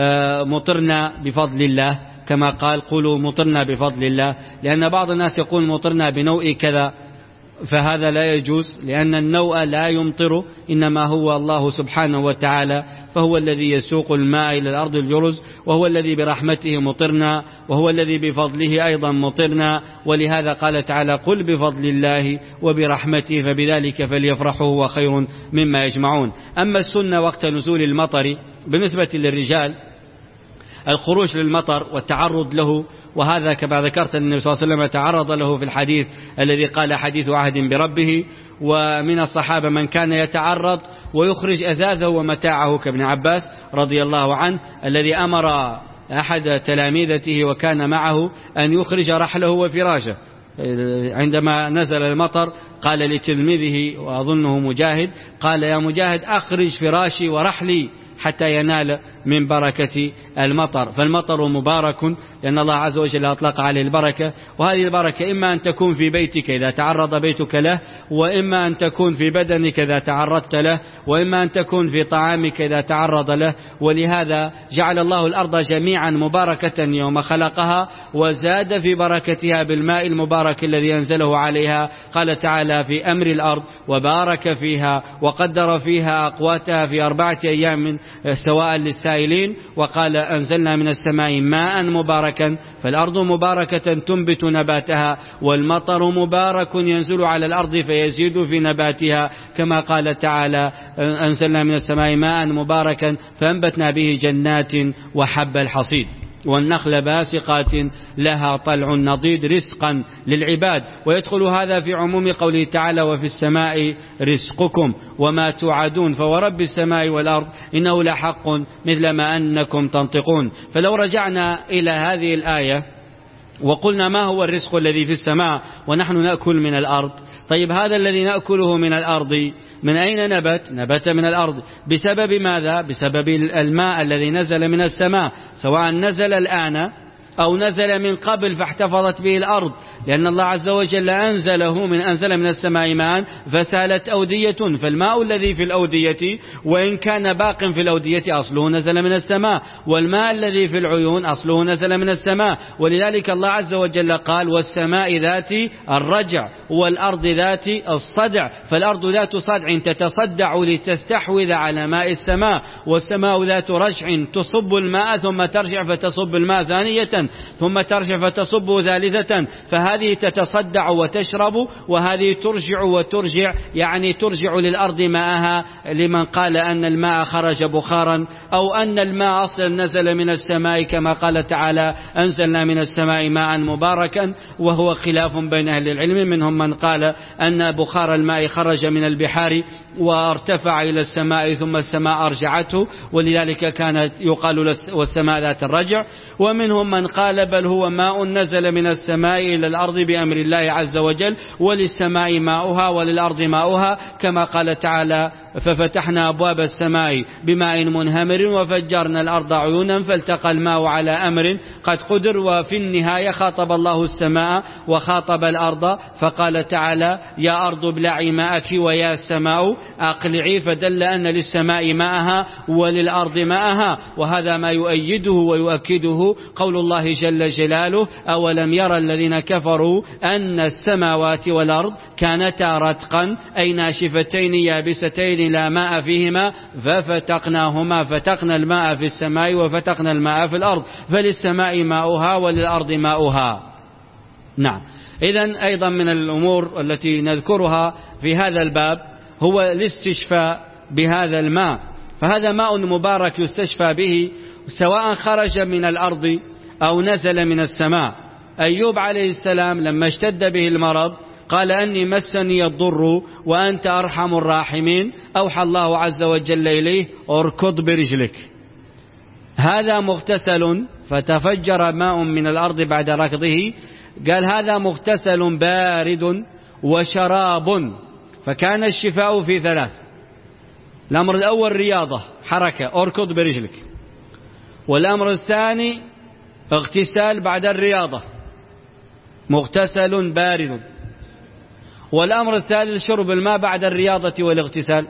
مطرنا بفضل الله، كما قال قولوا مطرنا بفضل الله، لأن بعض الناس يقول مطرنا بنوء كذا، فهذا لا يجوز، لأن النوء لا يمطر، إنما هو الله سبحانه وتعالى، فهو الذي يسوق الماء إلى الأرض الجرز، وهو الذي برحمته مطرنا، وهو الذي بفضله أيضا مطرنا. ولهذا قال تعالى قل بفضل الله وبرحمته فبذلك فليفرحوا هو خير مما يجمعون. أما السنة وقت نزول المطر بالنسبة للرجال الخروج للمطر والتعرض له، وهذا كما ذكرت أن النبي صلى الله عليه وسلم تعرض له في الحديث الذي قال حديث عهد بربه. ومن الصحابة من كان يتعرض ويخرج أثاثه ومتاعه كابن عباس رضي الله عنه الذي أمر أحد تلاميذته وكان معه أن يخرج رحله وفراشه عندما نزل المطر، قال لتلميذه وأظنه مجاهد، قال يا مجاهد أخرج فراشي ورحلي حتى ينال من بركة المطر. فالمطر مبارك لأن الله عز وجل أطلق عليه البركة، وهذه البركة إما أن تكون في بيتك إذا تعرض بيتك له، وإما أن تكون في بدنك إذا تعرضت له، وإما أن تكون في طعامك إذا تعرض له. ولهذا جعل الله الأرض جميعا مباركة يوم خلقها، وزاد في بركتها بالماء المبارك الذي أنزله عليها. قال تعالى في أمر الأرض وبارك فيها وقدر فيها أقواتها في أربعة أيام سواء للسائلين. وقال أنزلنا من السماء ماء مباركا فالأرض مباركة تنبت نباتها، والمطر مبارك ينزل على الأرض فيزيد في نباتها، كما قال تعالى أنزلنا من السماء ماء مباركا فأنبتنا به جنات وحب الحصيد والنخل باسقات لها طلع نضيد رزقا للعباد. ويدخل هذا في عموم قوله تعالى وفي السماء رزقكم وما توعدون فورب السماء والأرض إنه لحق مثل ما أنكم تنطقون. فلو رجعنا إلى هذه الآية وقلنا ما هو الرزق الذي في السماء ونحن نأكل من الأرض، طيب هذا الذي نأكله من الأرض من أين نبت؟ نبت من الأرض بسبب ماذا؟ بسبب الماء الذي نزل من السماء، سواء نزل الآن أو نزل من قبل فاحتفظت به الأرض، لأن الله عز وجل أنزله من أنزل من السماء ماء فسالت أودية. فالماء الذي في الأودية وإن كان باق في الأودية أصله نزل من السماء، والماء الذي في العيون أصله نزل من السماء. ولذلك الله عز وجل قال والسماء ذات الرجع والأرض ذات الصدع. فالأرض ذات صدع تتصدع لتستحوذ على ماء السماء، والسماء ذات رجع تصب الماء ثم ترجع فتصب الماء ثانية ثم ترجع فتصب ثالثة. فهذه تتصدع وتشرب، وهذه ترجع وترجع، يعني ترجع للأرض ماءها، لمن قال أن الماء خرج بخارا أو أن الماء أصلا نزل من السماء كما قال تعالى أنزلنا من السماء ماء مباركا، وهو خلاف بين أهل العلم. منهم من قال أن بخار الماء خرج من البحار وارتفع إلى السماء ثم السماء أرجعته، ولذلك كانت يقال والسماء ذات الرجع. ومنهم من قال بل هو ماء نزل من السماء إلى الأرض بأمر الله عز وجل، وللسماء ماؤها وللأرض ماؤها، كما قال تعالى ففتحنا أبواب السماء بماء منهمر وفجرنا الأرض عيونا فالتقى الماء على أمر قد قدر. وفي النهاية خاطب الله السماء وخاطب الأرض فقال تعالى يا أرض ابلعي ماءك ويا السماء أقلعي، فدل أن للسماء ماءها وللأرض ماءها. وهذا ما يؤيده ويؤكده قول الله جل جلاله أولم يرى الذين كفروا أن السماوات والأرض كانتا رتقا أي ناشفتين يابستين لا ماء فيهما ففتقناهما، فتقنا الماء في السماء وفتقنا الماء في الأرض، فللسماء ماؤها وللأرض ماؤها. نعم، إذن أيضا من الأمور التي نذكرها في هذا الباب هو الاستشفاء بهذا الماء. فهذا ماء مبارك يستشفى به سواء خرج من الأرض أو نزل من السماء. أيوب عليه السلام لما اشتد به المرض قال أني مسني الضر وأنت أرحم الراحمين، أوحى الله عز وجل إليه اركض برجلك. هذا مغتسل فتفجر ماء من الأرض بعد ركضه، قال هذا مغتسل بارد وشراب. فكان الشفاء في ثلاث: الأمر الأول رياضة حركة اركض برجلك، والأمر الثاني اغتسال بعد الرياضة مغتسل بارد، والأمر الثالث شرب الماء بعد الرياضة والاغتسال.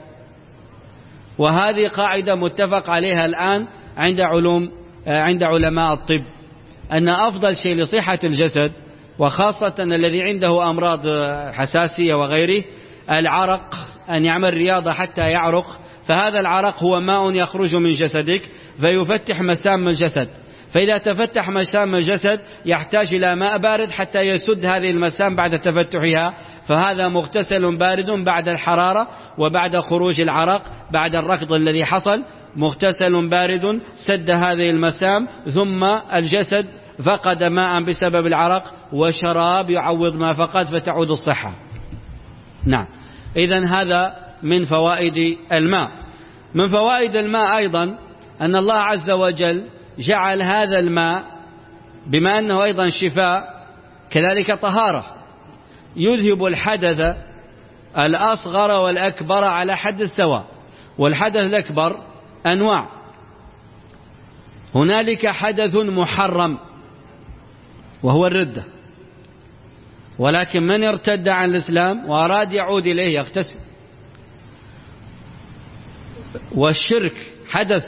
وهذه قاعدة متفق عليها الآن عند علوم عند علماء الطب، أن أفضل شيء لصحة الجسد وخاصة الذي عنده أمراض حساسية وغيره العرق، أن يعمل رياضة حتى يعرق. فهذا العرق هو ماء يخرج من جسدك فيفتح مسام الجسد، فإذا تفتح مسام الجسد يحتاج إلى ماء بارد حتى يسد هذه المسام بعد تفتحها. فهذا مغتسل بارد بعد الحرارة وبعد خروج العرق بعد الركض الذي حصل. مغتسل بارد سد هذه المسام، ثم الجسد فقد ماء بسبب العرق، وشراب يعوض ما فقد فتعود الصحة. نعم، إذن هذا من فوائد الماء. من فوائد الماء أيضا أن الله عز وجل جعل هذا الماء بما أنه أيضا شفاء كذلك طهارة، يذهب الحدث الأصغر والأكبر على حد السواء. والحدث الأكبر أنواع، هنالك حدث محرم وهو الردة، ولكن من ارتد عن الإسلام وأراد يعود إليه يغتسل. والشرك حدث،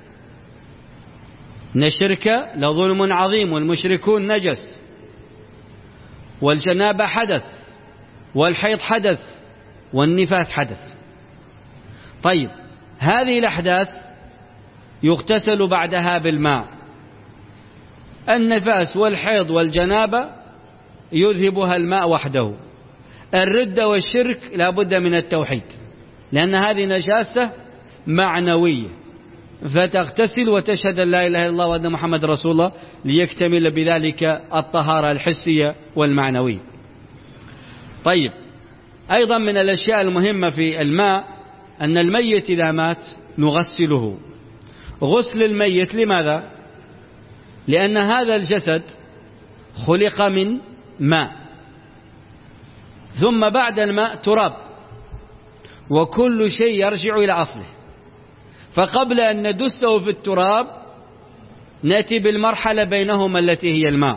إن الشرك لظلم عظيم والمشركون نجس. والجنابة حدث، والحيض حدث، والنفاس حدث. طيب، هذه الأحداث يغتسل بعدها بالماء. النفاس والحيض والجنابة يذهبها الماء وحده. الردة والشرك لا بد من التوحيد، لأن هذه نجاسة معنوية، فتغتسل وتشهد أن لا إله إلا الله وأن محمد رسول الله ليكتمل بذلك الطهارة الحسية والمعنوية. طيب، أيضا من الأشياء المهمة في الماء أن الميت إذا مات نغسله. غسل الميت لماذا؟ لأن هذا الجسد خلق من ماء، ثم بعد الماء تراب، وكل شيء يرجع إلى أصله. فقبل أن ندسه في التراب نأتي بالمرحلة بينهما التي هي الماء.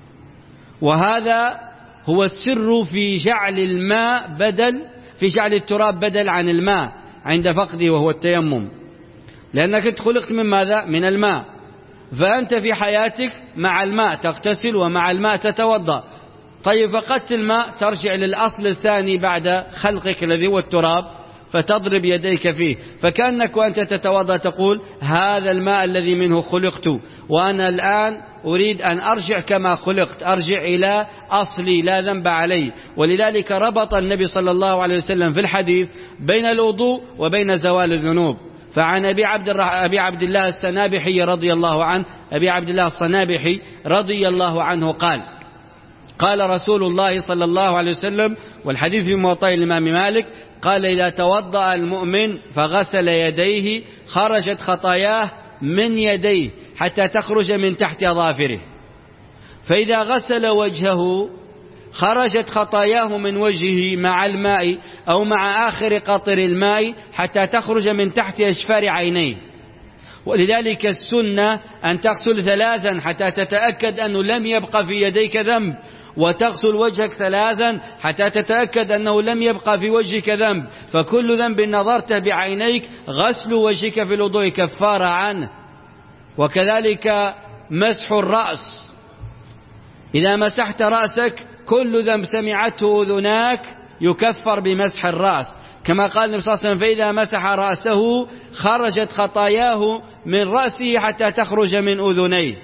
وهذا هو السر في جعل الماء بدل في جعل التراب بدل عن الماء عند فقده، وهو التيمم. لأنك أنت خلقت من ماذا؟ من الماء. فأنت في حياتك مع الماء تغتسل ومع الماء تتوضأ. طيب، فقدت الماء ترجع للأصل الثاني بعد خلقك الذي هو التراب، فتضرب يديك فيه. فكأنك وأنت تتوضأ تقول هذا الماء الذي منه خلقت، وأنا الآن أريد أن أرجع كما خلقت، أرجع إلى أصلي لا ذنب علي. ولذلك ربط النبي صلى الله عليه وسلم في الحديث بين الوضوء وبين زوال الذنوب. فعن أبي عبد, أبي عبد الله السنابحي رضي الله عنه أبي عبد الله الصنابحي رضي الله عنه قال قال رسول الله صلى الله عليه وسلم، والحديث في موطأ الإمام مالك، قال إذا توضأ المؤمن فغسل يديه خرجت خطاياه من يديه حتى تخرج من تحت أظافره، فإذا غسل وجهه خرجت خطاياه من وجهه مع الماء أو مع آخر قطر الماء حتى تخرج من تحت أشفار عينيه. ولذلك السنة أن تغسل ثلاثا حتى تتأكد أنه لم يبقى في يديك ذنب، وتغسل وجهك ثلاثا حتى تتأكد أنه لم يبقى في وجهك ذنب. فكل ذنب نظرته بعينيك غسل وجهك في الوضوء كفارة عنه. وكذلك مسح الرأس، إذا مسحت رأسك كل ذنب سمعته أذناك يكفر بمسح الرأس، كما قال النبي صلى الله عليه وسلم فإذا مسح رأسه خرجت خطاياه من رأسه حتى تخرج من أذنيه.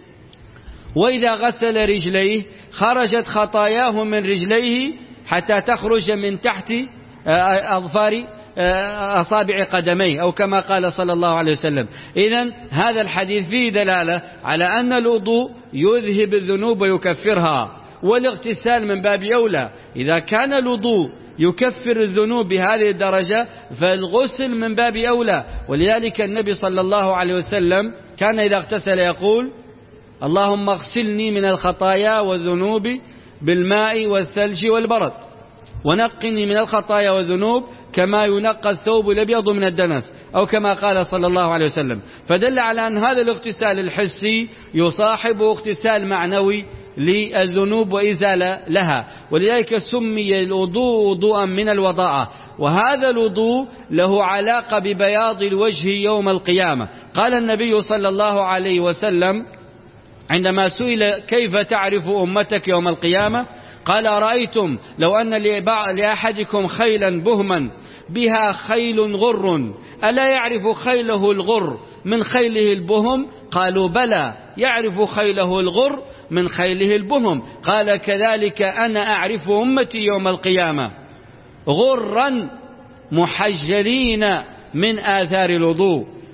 وإذا غسل رجليه خرجت خطاياه من رجليه حتى تخرج من تحت أظفار أصابع قدميه، أو كما قال صلى الله عليه وسلم. إذن هذا الحديث فيه دلالة على أن الوضوء يذهب الذنوب ويكفرها، والاغتسال من باب أولى. إذا كان الوضوء يكفر الذنوب بهذه الدرجة فالغسل من باب أولى. ولذلك النبي صلى الله عليه وسلم كان إذا اغتسل يقول اللهم اغسلني من الخطايا والذنوب بالماء والثلج والبرد، ونقني من الخطايا والذنوب كما ينقى الثوب الأبيض من الدنس، أو كما قال صلى الله عليه وسلم. فدل على أن هذا الاغتسال الحسي يصاحبه اغتسال معنوي للذنوب وإزالة لها. ولذلك سمي الوضوء وضوءا من الوضاءة، وهذا الوضوء له علاقة ببياض الوجه يوم القيامة. قال النبي صلى الله عليه وسلم عندما سئل كيف تعرف أمتك يوم القيامة، قال أرأيتم لو أن لأحدكم خيلا بهما بها خيل غر ألا يعرف خيله الغر من خيله البهم؟ قالوا بلى يعرف خيله الغر من خيله البهم. قال كذلك أنا أعرف أمتي يوم القيامة غرا محجلين من آثار الوضوء،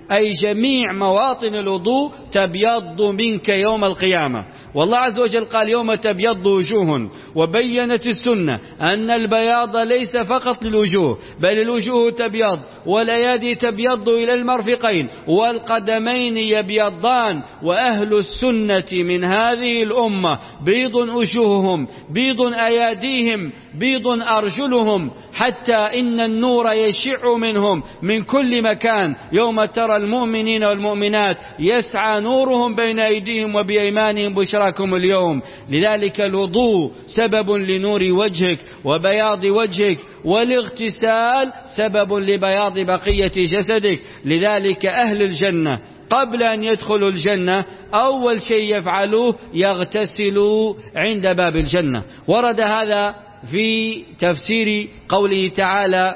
أي جميع مواطن الوضوء تبيض منك يوم القيامة. والله عز وجل قال يوم تبيض وجوه، وبينت السنة أن البياض ليس فقط للوجوه، بل الوجوه تبيض والأيادي تبيض إلى المرفقين والقدمين يبيضان. وأهل السنة من هذه الأمة بيض وجوههم، بيض أياديهم، بيض أرجلهم، حتى إن النور يشع منهم من كل مكان. يوم ترى المؤمنين والمؤمنات يسعى نورهم بين أيديهم وبأيمانهم بشراكم اليوم. لذلك الوضوء سبب لنور وجهك وبياض وجهك، والاغتسال سبب لبياض بقية جسدك. لذلك أهل الجنة قبل أن يدخلوا الجنة أول شيء يفعلوه يغتسلوا عند باب الجنة. ورد هذا في تفسير قوله تعالى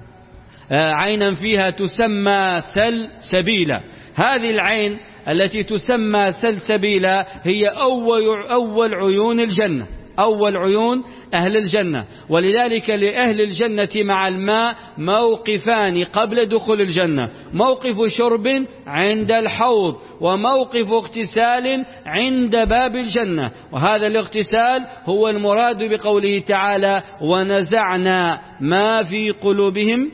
عينا فيها تسمى سلسبيلا. هذه العين التي تسمى سلسبيلا هي أول, أول عيون الجنة، أول عيون أهل الجنة. ولذلك لأهل الجنة مع الماء موقفان قبل دخول الجنة: موقف شرب عند الحوض، وموقف اغتسال عند باب الجنة. وهذا الاغتسال هو المراد بقوله تعالى ونزعنا ما في قلوبهم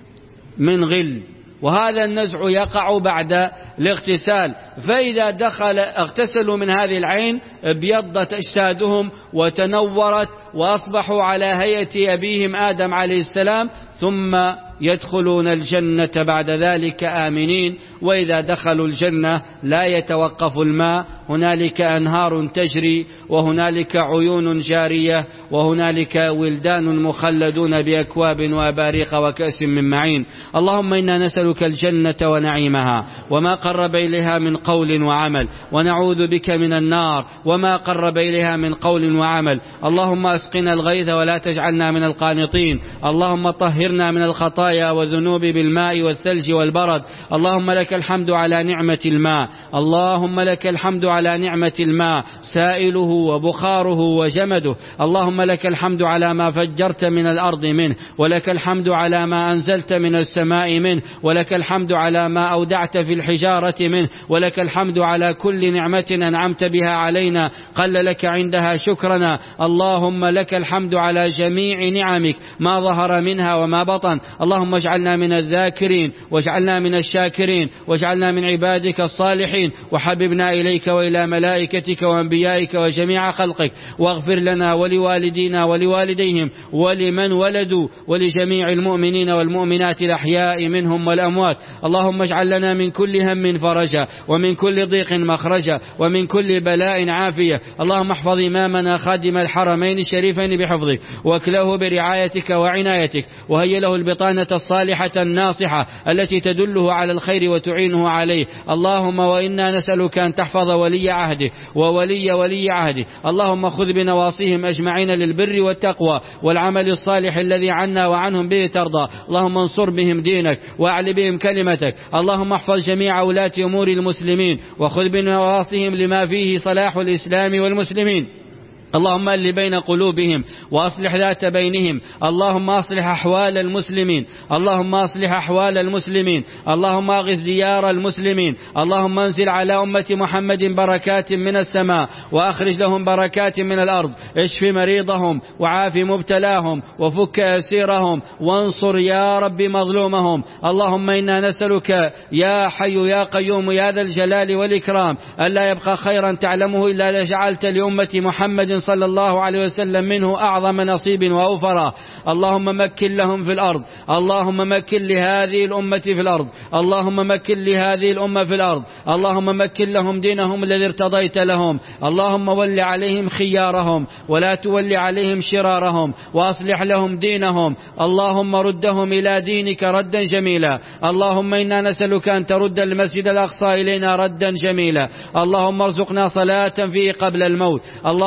من غل. وهذا النزع يقع بعد الاغتسال، فإذا دخل اغتسلوا من هذه العين ابيضت أجسادهم وتنورت وأصبحوا على هيئة أبيهم آدم عليه السلام، ثم يدخلون الجنة بعد ذلك آمنين. وإذا دخلوا الجنة لا يتوقف الماء، هنالك أنهار تجري، وهنالك عيون جارية، وهنالك ولدان مخلدون بأكواب وأباريق وكأس من معين. اللهم إنا نسألك الجنة ونعيمها وما قرب إليها من قول وعمل، ونعوذ بك من النار وما قرب إليها من قول وعمل. اللهم أسقنا الغيث ولا تجعلنا من القانطين. اللهم طهرنا من الخطايا والذنوب بالماء والثلج والبرد. اللهم لك الحمد على نعمة الماء، اللهم لك الحمد على نعمة الماء سائله وبخاره وجمده. اللهم لك الحمد على ما فجرت من الأرض منه، ولك الحمد على ما أنزلت من السماء منه، ولك الحمد على ما أودعت في الحجارة منه، ولك الحمد على كل نعمة أنعمت بها علينا قل لك عندها شكرنا. اللهم لك الحمد على جميع نعمك ما ظهر منها وما بطن. اللهم اجعلنا من الذاكرين، واجعلنا من الشاكرين، واجعلنا من عبادك الصالحين، وحببنا إليك وإلى ملائكتك وأنبيائك وجميع خلقك. واغفر لنا ولوالدينا ولوالديهم ولمن ولدوا ولجميع المؤمنين والمؤمنات الأحياء منهم والأموات. اللهم اجعل لنا من كل هم فرجا، ومن كل ضيق مخرجا، ومن كل بلاء عافية. اللهم احفظ إمامنا خادم الحرمين الشريفين بحفظك، واكله برعايتك وعنايتك، وهي له البطانة الصالحة الناصحة التي تدله على الخير وتعينه عليه. اللهم وإنا نسألك أن تحفظ ولي عهده وولي ولي عهده. اللهم خذ بنواصيهم أجمعين للبر والتقوى والعمل الصالح الذي عنا وعنهم به ترضى. اللهم انصر بهم دينك وأعل بهم كلمتك. اللهم احفظ جميع ولاة أمور المسلمين، وخذ بنواصيهم لما فيه صلاح الإسلام والمسلمين. اللهم ألف بين قلوبهم وأصلح ذات بينهم. اللهم أصلح أحوال المسلمين، اللهم أصلح أحوال المسلمين، اللهم أغث ديار المسلمين. اللهم انزل على أمة محمد بركات من السماء، وأخرج لهم بركات من الأرض. اشف مريضهم وعاف مبتلاهم وفك أسيرهم، وانصر يا رب مظلومهم. اللهم إنا نسألك يا حي يا قيوم يا ذا الجلال والإكرام ألا يبقى خيرا تعلمه إلا لجعلت لأمة محمد صلى الله عليه وسلم منه أعظم نصيب وأوفرا. اللهم مكن لهم في الأرض، اللهم مكن لهذه الأمة في الأرض، اللهم مكن لهذه الأمة في الأرض. اللهم مكن لهم دينهم الذي ارتضيت لهم. اللهم ول عليهم خيارهم ولا تول عليهم شرارهم، وأصلح لهم دينهم. اللهم ردهم إلى دينك ردا جميلا. اللهم إنا نسألك أن ترد المسجد الأقصى إلينا ردا جميلا. اللهم ارزقنا صلاة فيه قبل الموت، اللهم ارزقنا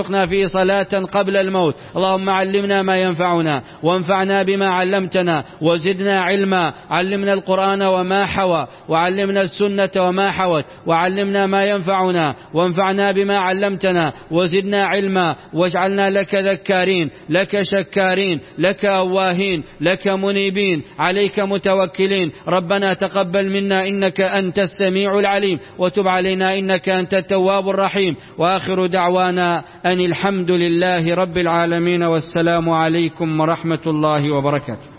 ارزقنا فيه صلاة قبل الموت. اللهم علمنا ما ينفعنا وانفعنا بما علمتنا وزدنا علما. علمنا القرآن وما حوى وعلمنا السنة وما حوت وعلمنا ما ينفعنا وانفعنا بما علمتنا وزدنا علما. واجعلنا لك ذكارين لك شكارين لك أواهين لك منيبين عليك متوكلين. ربنا تقبل منا إنك أنت السميع العليم وتب علينا إنك أنت التواب الرحيم. وآخر دعوانا أن الحمد لله رب العالمين والسلام عليكم ورحمة الله وبركاته.